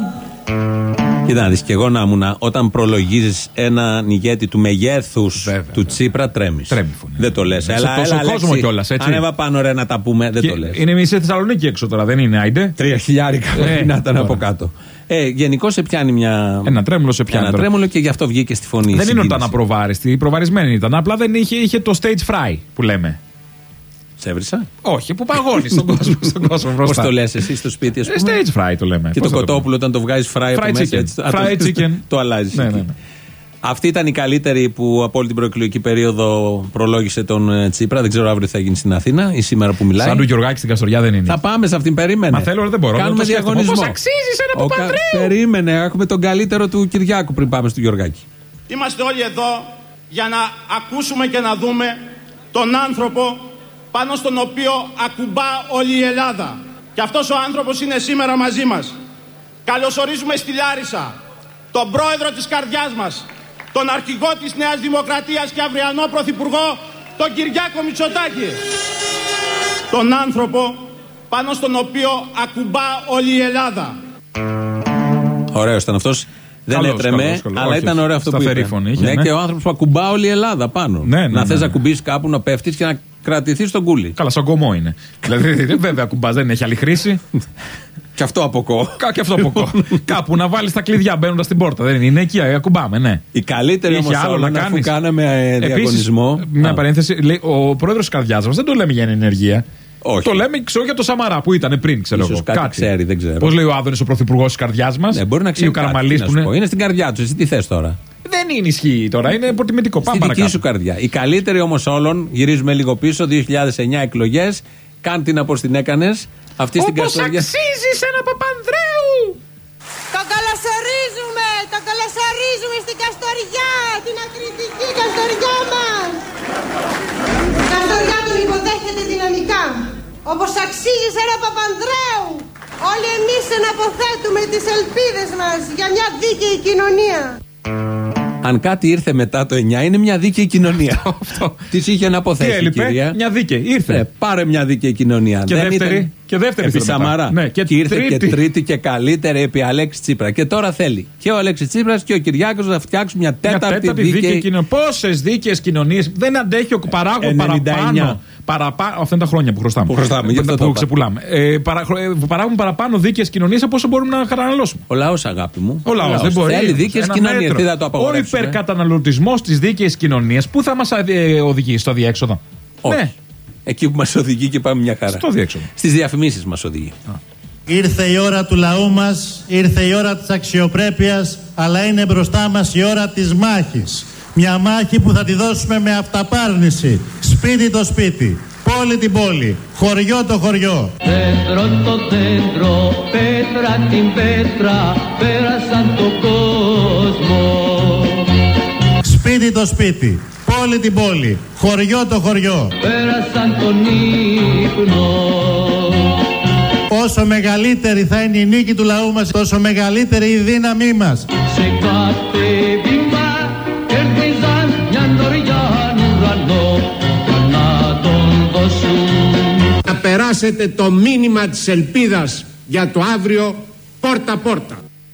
Κοίτα να δεις, και εγώ να ήμουν, όταν προλογίζεις έναν ηγέτη του μεγέθους του Τσίπρα, τρέμεις. Τρέμει φωνή. Δεν το λες. Σε τόσο κόσμο κιόλας, έτσι. Ανέβα πάνω ρε να τα πούμε, δεν το λες. Είναι μισή Θεσσαλονίκη έξω τώρα, δεν είναι, άιντε. 3.000 να ήταν από κάτω. Γενικώς σε πιάνει μια. Ένα τρέμουλο σε πιάνει. Ένα τρέμουλο και γι' αυτό βγήκε στη φωνή. Δεν είναι ότι ήταν απροβάριστη, προβαρισμένη ήταν. Απλά δεν είχε το stage fry που λέμε. Σε έβρισα? Όχι, που παγώνει στον κόσμο. Πώς το λες εσύ στο σπίτι, ας πούμε? Stage fry το λέμε. Και το κοτόπουλο όταν το βγάζεις fry από μέσα. Fried chicken. Το αλλάζεις. Ναι. Αυτή ήταν η καλύτερη που από όλη την προεκλογική περίοδο προλόγησε τον Τσίπρα. Δεν ξέρω αύριο θα γίνει στην Αθήνα ή σήμερα που μιλάει. Σαν του Γιωργάκη στην Καστοριά δεν είναι. Θα πάμε σε αυτήν, περίμενε. Μα θέλω, δεν μπορώ. Κάνουμε διαγωνισμό. Πώς αξίζει ένα Παπανδρέου. Περίμενε, έχουμε τον καλύτερο του Κυριάκου πριν πάμε στο Γιωργάκη. Είμαστε όλοι εδώ για να ακούσουμε και να δούμε τον άνθρωπο πάνω στον οποίο ακουμπά όλη η Ελλάδα. Και αυτός ο άνθρωπος είναι σήμερα μαζί μας. Καλωσορίζουμε στη Λάρισα τον πρόεδρο της καρδιάς μας, τον αρχηγό της Νέας Δημοκρατίας και αυριανό πρωθυπουργό, τον Κυριάκο Μητσοτάκη. Τον άνθρωπο πάνω στον οποίο ακουμπά όλη η Ελλάδα. Ωραίος ήταν αυτός. Δεν έτρεμε, αλλά ήταν ωραίο αυτό που είπε. Ναι, και ο άνθρωπος που ακουμπά όλη η Ελλάδα πάνω. Να θες να ακουμπήσεις κάπου, να πέφτεις και να κρατηθείς στον κούλι. Καλά, σαν κομμό είναι. Δηλαδή, βέβαια, ακουμπάς, δεν έχει άλλη χρήση. Και αυτό από κο. Και αυτό από κο. Κάπου να βάλεις τα κλειδιά μπαίνοντας στην πόρτα. Δεν είναι εκεί, ακουμπάμε, ναι. Η καλύτερη όμως όλα, αφού κάναμε διαγωνισμό. Επίσης, μια παρένθεση, λέει, ο πρόεδρος της καρδιάς μας δεν το λέμε για ενεργεία. Όχι. Το λέμε, ξέρω, για το Σαμαρά που ήταν πριν, ξέρω εγώ. Κάτι ξέρει, δεν ξέρω. Πώς λέει ο Άδωνης, ο πρωθυπουργός της καρδιάς μας. Ναι, μπορεί να ξέρει. Είναι στην καρδιά του, εσύ τι θες τώρα. Δεν είναι ισχύει τώρα, είναι υποτιμητικό. Πάμε παρακάτω. Στη δική σου καρδιά. Η καλύτερη όμως όλων, γυρίζουμε λίγο πίσω, 2009 εκλογές. Κάν την όπως την έκανες. Αυτή στην Καστοριά. Όπως αξίζει ένα Παπανδρέου. Το καλωσορίζουμε στην Καστοριά. Καστοριά, την ακριτική Καστοριά μας. Καστοριά τον υποδέχεται δυναμικά, όπως αξίζει σε ένα Παπανδρέου. Όλοι εμείς εναποθέτουμε τις ελπίδες μας για μια δίκαιη κοινωνία. Αν κάτι ήρθε μετά το 9 είναι μια δίκαιη κοινωνία. Της είχε να αποθέσει η κυρία. Μια δίκαιη, ήρθε. Πάρε μια δίκαιη κοινωνία. Και δεύτερη. Και δεύτερη επί Σαμαρά. Ναι, και ήρθε τρίτη. Και τρίτη και καλύτερη επί Αλέξη Τσίπρα. Και τώρα θέλει και ο Αλέξη Τσίπρας και ο Κυριάκος να φτιάξουν μια τέταρτη δίκαιη κοινωνία. Πόσες δίκαιες κοινωνίες δεν αντέχει ο παράγων παραπάνω. Αυτά είναι τα χρόνια που χρωστάμε. Που ξεπουλάμε. Παράγουν παραπάνω δίκαιες κοινωνίες από όσο μπορούμε να καταναλώσουμε. Ο λαός, αγάπη μου. Ο λαός δεν μπορεί. Θέλει δίκαιες κοινωνίες. Τι θα το απαγορεύσουμε. Ο υπερκαταναλωτισμός της δίκαιης κοινωνίας πού θα μας οδηγεί, στο διέξοδο? Ναι. Εκεί που μας οδηγεί και πάμε μια χαρά. Στο διέξοδο. Στις διαφημίσεις μας οδηγεί. Ήρθε η ώρα του λαού μας, ήρθε η ώρα της αξιοπρέπειας, αλλά είναι μπροστά μας η ώρα της μάχης. Μια μάχη που θα τη δώσουμε με αυταπάρνηση. Σπίτι το σπίτι, πόλη την πόλη, χωριό το χωριό. Δέντρο το δέντρο, πέτρα την πέτρα, πέρασαν τον κόσμο. Σπίτι το σπίτι, πόλη την πόλη, χωριό το χωριό. Πέρασαν τον ύπνο. Όσο μεγαλύτερη θα είναι η νίκη του λαού μας, τόσο μεγαλύτερη η δύναμή μας. Σε κάθε βήμα κέρδιζαν μια νωριά ουρανό να τον δώσουν. Να περάσετε το μήνυμα της ελπίδας για το αύριο πόρτα-πόρτα.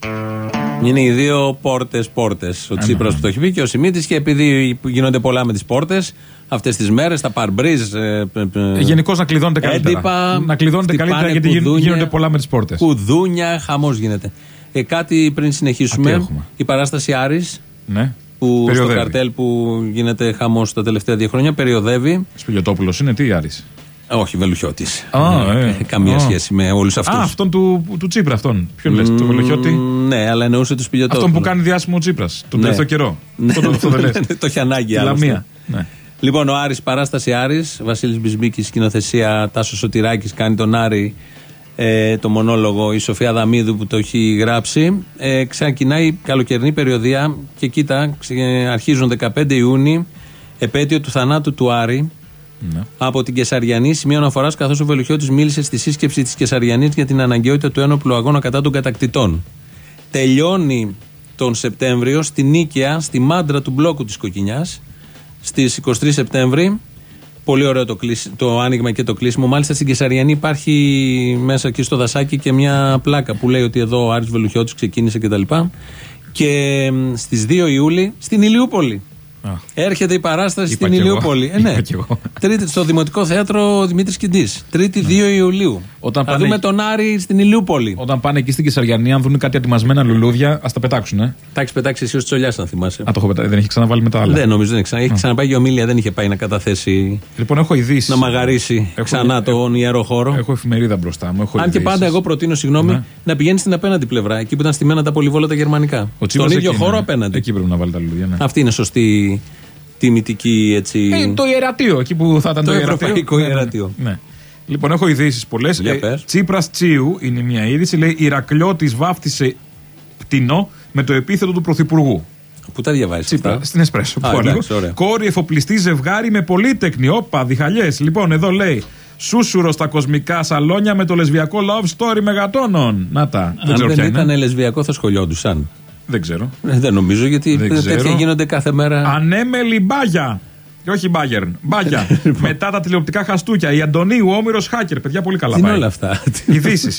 Είναι οι δύο πόρτες. Ο Τσίπρας που το έχει πει και ο Σιμίτης, και επειδή γίνονται πολλά με τις πόρτες αυτές τις μέρες, τα παρμπρίζ. Γενικώς να κλειδώνεται καλύτερα. Έντυπα, να κλειδώνεται καλύτερα γιατί γίνονται πολλά με τις πόρτες. Κουδούνια, χαμός γίνεται. Κάτι πριν συνεχίσουμε. Η παράσταση Άρης. Ναι. Που περιοδεύει. Στο καρτέλ που γίνεται χαμός τα τελευταία 2 χρόνια περιοδεύει. Σπηλιοτόπουλος είναι, τι Άρης? Όχι, Βελουχιώτης. Καμία σχέση με όλους αυτούς. Αυτόν του Τσίπρα, αυτόν. Ποιον λες, το Βελουχιώτη? Ναι, αλλά εννοούσε του Σπηλιοτόπουλου. Αυτόν που κάνει διάσημο ο Τσίπρας τον τελευταίο καιρό. Το έχει ανάγκη άλλωστε. Λοιπόν, ο Άρης, παράσταση Άρης, Βασίλης Μπισμπίκης, σκηνοθεσία Τάσος Σωτηράκης, κάνει τον Άρη, το μονόλογο η Σοφία Δαμίδου που το έχει γράψει. Ξεκινάει καλοκαιρινή περιοδία και κοίτα, αρχίζουν 15 Ιούνιου, επέτειο του θανάτου του Άρη. Ναι. Από την Κεσαριανή, σημείο αναφοράς, καθώς ο Βελουχιώτης μίλησε στη σύσκεψη της Κεσαριανής για την αναγκαιότητα του ένοπλου αγώνα κατά των κατακτητών. Τελειώνει τον Σεπτέμβριο στην Νίκαια, στη μάντρα του μπλόκου της Κοκκινιάς, στις 23 Σεπτέμβρη. Πολύ ωραίο το άνοιγμα και το κλείσιμο. Μάλιστα στην Κεσαριανή υπάρχει μέσα εκεί στο δασάκι και μια πλάκα που λέει ότι εδώ ο Άρης Βελουχιώτης ξεκίνησε κτλ. Και στις 2 Ιούλη στην Ηλιούπολη. Έρχεται η παράσταση στην Ηλιούπολη. Ναι. Τρίτη, στο Δημοτικό Θέατρο Δημήτρης Κιντής. Τρίτη 2 Ιουλίου. Θα δούμε τον Άρη στην Ηλιούπολη. Όταν πάνε εκεί στην Κεσαριανή, αν δουν κάτι ετοιμασμένα λουλούδια, ας τα πετάξουν. Τα έχει πετάξει εσύ ως Τσολιάς, αν θυμάσαι. Το έχω πετάξει, δεν έχει ξαναβάλει με τα άλλα. Δεν νομίζω, έχει ξαναπάει η ομίλια, δεν είχε πάει να καταθέσει. Λοιπόν, έχω ειδήσεις. Να μαγαρίσει ξανά τον ιερό χώρο. Έχω εφημερίδα μπροστά μου. Αν και πάντα εγώ προτείνω, να πηγαίνει στην απέναντι πλευρά, εκεί που ήταν στημένα τα πολυβόλα τα γερμανικά. Στον ίδιο χώρο απέναντι. Εκεί πρέπει να βάλει τα λουλούδια. Αυτή είναι σωστή. Τιμητική έτσι. Το ιερατείο, εκεί που θα ήταν το ευρωπαϊκό ιερατείο. Ναι. Λοιπόν, έχω ειδήσεις πολλές. Τσίπρας Τσίου είναι μια είδηση. Λέει: Ηρακλιώτης βάφτισε πτηνό με το επίθετο του Πρωθυπουργού. Πού τα διαβάζεις αυτά? Στην Εσπρέσο. Κόρη εφοπλιστή ζευγάρι με πολύτεκνη. Όπα, διχαλιές. Λοιπόν, εδώ λέει: Σούσουρο στα κοσμικά σαλόνια με το λεσβιακό love story μεγατόνων. Να τα. Αν δεν ήταν λεσβιακό, θα σχολιόντουσαν. Δεν ξέρω. Δεν νομίζω, γιατί τέτοια γίνονται κάθε μέρα. Ανέμελη Μπάγια. Και όχι Μπάγερν. Μπάγια. Μετά τα τηλεοπτικά χαστούκια. Η Αντωνίου, ο Όμηρος Χάκερ. Παιδιά, πολύ καλά. Τι είναι όλα αυτά? Ειδήσεις.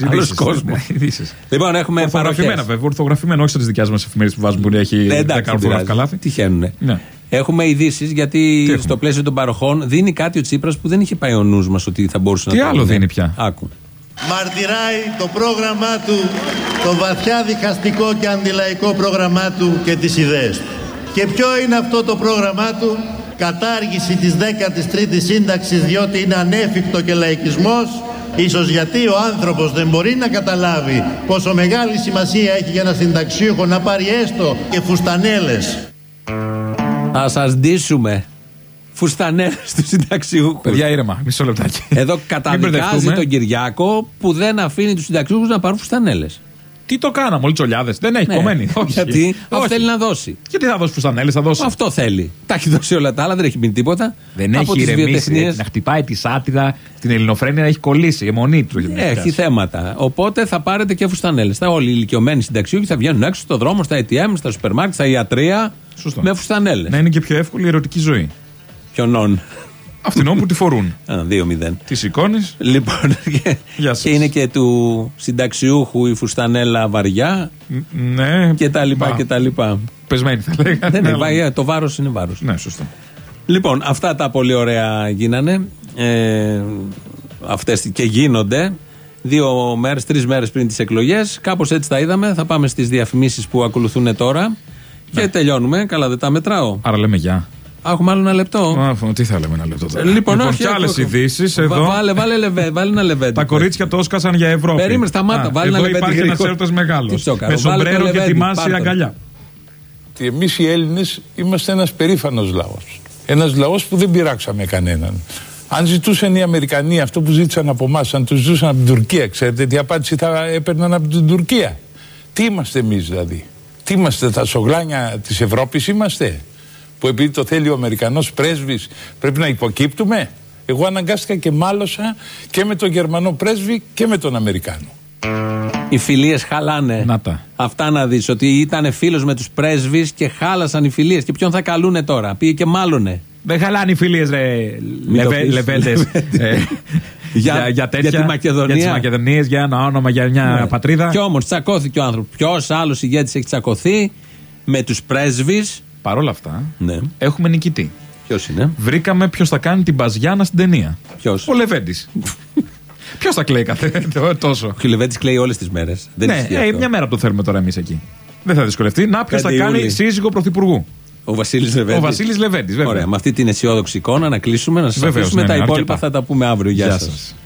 Λοιπόν, έχουμε ορθογραφημένα βέβαια. Ορθογραφημένα, όχι στις δικιάς μας εφημερίδες που βάζουν που έχει 10 ορθογραφικά λάθη. Τυχαίνουνε. Έχουμε ειδήσεις, γιατί στο πλαίσιο των παροχών δίνει κάτι ο Τσίπρας που δεν είχε πάει ο νους μας ότι θα μπορούσε να το κάνει. Τι άλλο δίνει πια? Άκου. Μαρτυράει το πρόγραμμά του, το βαθιά διχαστικό και αντιλαϊκό πρόγραμμά του και τις ιδέες του. Και ποιο είναι αυτό το πρόγραμμά του? Κατάργηση της 13ης σύνταξης, διότι είναι ανέφικτο και λαϊκισμός. Ίσως γιατί ο άνθρωπος δεν μπορεί να καταλάβει πόσο μεγάλη σημασία έχει για ένα συνταξίουχο να πάρει έστω και φουστανέλες. Θα σας ντύσουμε φουστανέλες του συνταξιούχου. Παιδιά, ήρεμα, μισό λεπτάκι. Εδώ καταδικάζει τον Κυριάκο που δεν αφήνει τους συνταξιούχους να πάρουν φουστανέλες. Τι το κάναμε, όλοι τσολιάδες. Δεν έχει κομμένη. Όχι. Γιατί αυτό θέλει να δώσει. Γιατί θα δώσει φουστανέλες, θα δώσει. Αυτό θέλει. Τα έχει δώσει όλα τα άλλα, δεν έχει μείνει τίποτα. Δεν έχει ηρεμήσει. Να χτυπάει τη σάτιδα, την ελληνοφρένεια να έχει κολλήσει. Η αιμονή του έχει θέματα. Οπότε θα πάρετε και φουστανέλες. Όλοι οι ηλικιωμένοι συνταξιούχοι θα βγαίνουν έξω στον δρόμο, στα ATM, στα σούπερ μάρκετ, στα ιατρεία. Σωστό. Με φουστανέλες. Να είναι και πιο εύκολη η ερωτική ζωή. Ποιονών. Αυτινών που τη φορούν. 2-0. Τη σηκώνει. Λοιπόν, και είναι και του συνταξιούχου η φουστανέλα βαριά. Ναι. Και τα λοιπά και τα λοιπά. Πεσμένη θα λέγανε. Το βάρος είναι βάρος. Ναι, σωστό. Λοιπόν, αυτά τα πολύ ωραία γίνανε. Αυτές και γίνονται 3 μέρες πριν τις εκλογές. Κάπως έτσι τα είδαμε. Θα πάμε στις διαφημίσεις που ακολουθούν τώρα. Ναι. Και τελειώνουμε. Καλά, δεν τα μετράω. Άρα λέμε γεια. Έχουμε άλλο ένα λεπτό. Τι θα λέμε ένα λεπτό τώρα. Λοιπόν και άλλες ειδήσεις εδώ. Βάλε ένα λεβέντι. Τα κορίτσια το έσκασαν για Ευρώπη. Περίμενε, σταμάτα. Βάλε ένα λεβέντι. Υπάρχει ένας έρωτας μεγάλος. Με σομπρέρο και τιμάση αγκαλιά. Εμείς οι Έλληνες είμαστε ένας περήφανος λαός. Ένας λαός που δεν πειράξαμε κανέναν. Αν ζητούσαν οι Αμερικανοί αυτό που ζήτησαν από εμάς, αν τους ζητούσαν από την Τουρκία, ξέρετε τι απάντηση θα έπαιρναν από την Τουρκία. Τι είμαστε εμείς δηλαδή? Τι είμαστε, τα σογλάνια της Ευρώπης είμαστε? Που επειδή το θέλει ο Αμερικανός πρέσβης πρέπει να υποκύπτουμε? Εγώ αναγκάστηκα και μάλωσα και με τον Γερμανό πρέσβη και με τον Αμερικάνο. Οι φιλίες χαλάνε. Να τα. Αυτά να δεις, ότι ήταν φίλος με τους πρέσβεις και χάλασαν οι φιλίες. Και ποιον θα καλούνε τώρα? Πήγε και μάλωνε. Δεν χαλάνε οι φιλίες, ρε λεβέντες. Για τέτοια. Για τη Μακεδονία. Για τις Μακεδονίες, για ένα όνομα, για μια πατρίδα. Κι όμως τσακώθηκε ο άνθρωπος. Ποιος άλλος ηγέτης έχει τσακωθεί με τους πρέσβεις? Παρ' όλα αυτά, ναι. Έχουμε νικητή. Ποιος είναι? Βρήκαμε ποιος θα κάνει την Μπαζιάνα στην ταινία. Ποιος? Ο Λεβέντης. Ποιος θα κλαίει τόσο? Ο Λεβέντης κλαίει όλες τις μέρες. Ναι, μια μέρα το θέλουμε τώρα εμείς εκεί. Δεν θα δυσκολευτεί. Να, ποιος θα κάνει σύζυγο πρωθυπουργού? Ο Βασίλης Λεβέντης. Ο Βασίλης Λεβέντης, βέβαια. Ωραία, με αυτή την αισιόδοξη εικόνα να κλείσουμε, να σας αφήσουμε. Τα υπόλοιπα θα τα πούμε αύριο. Γεια σας.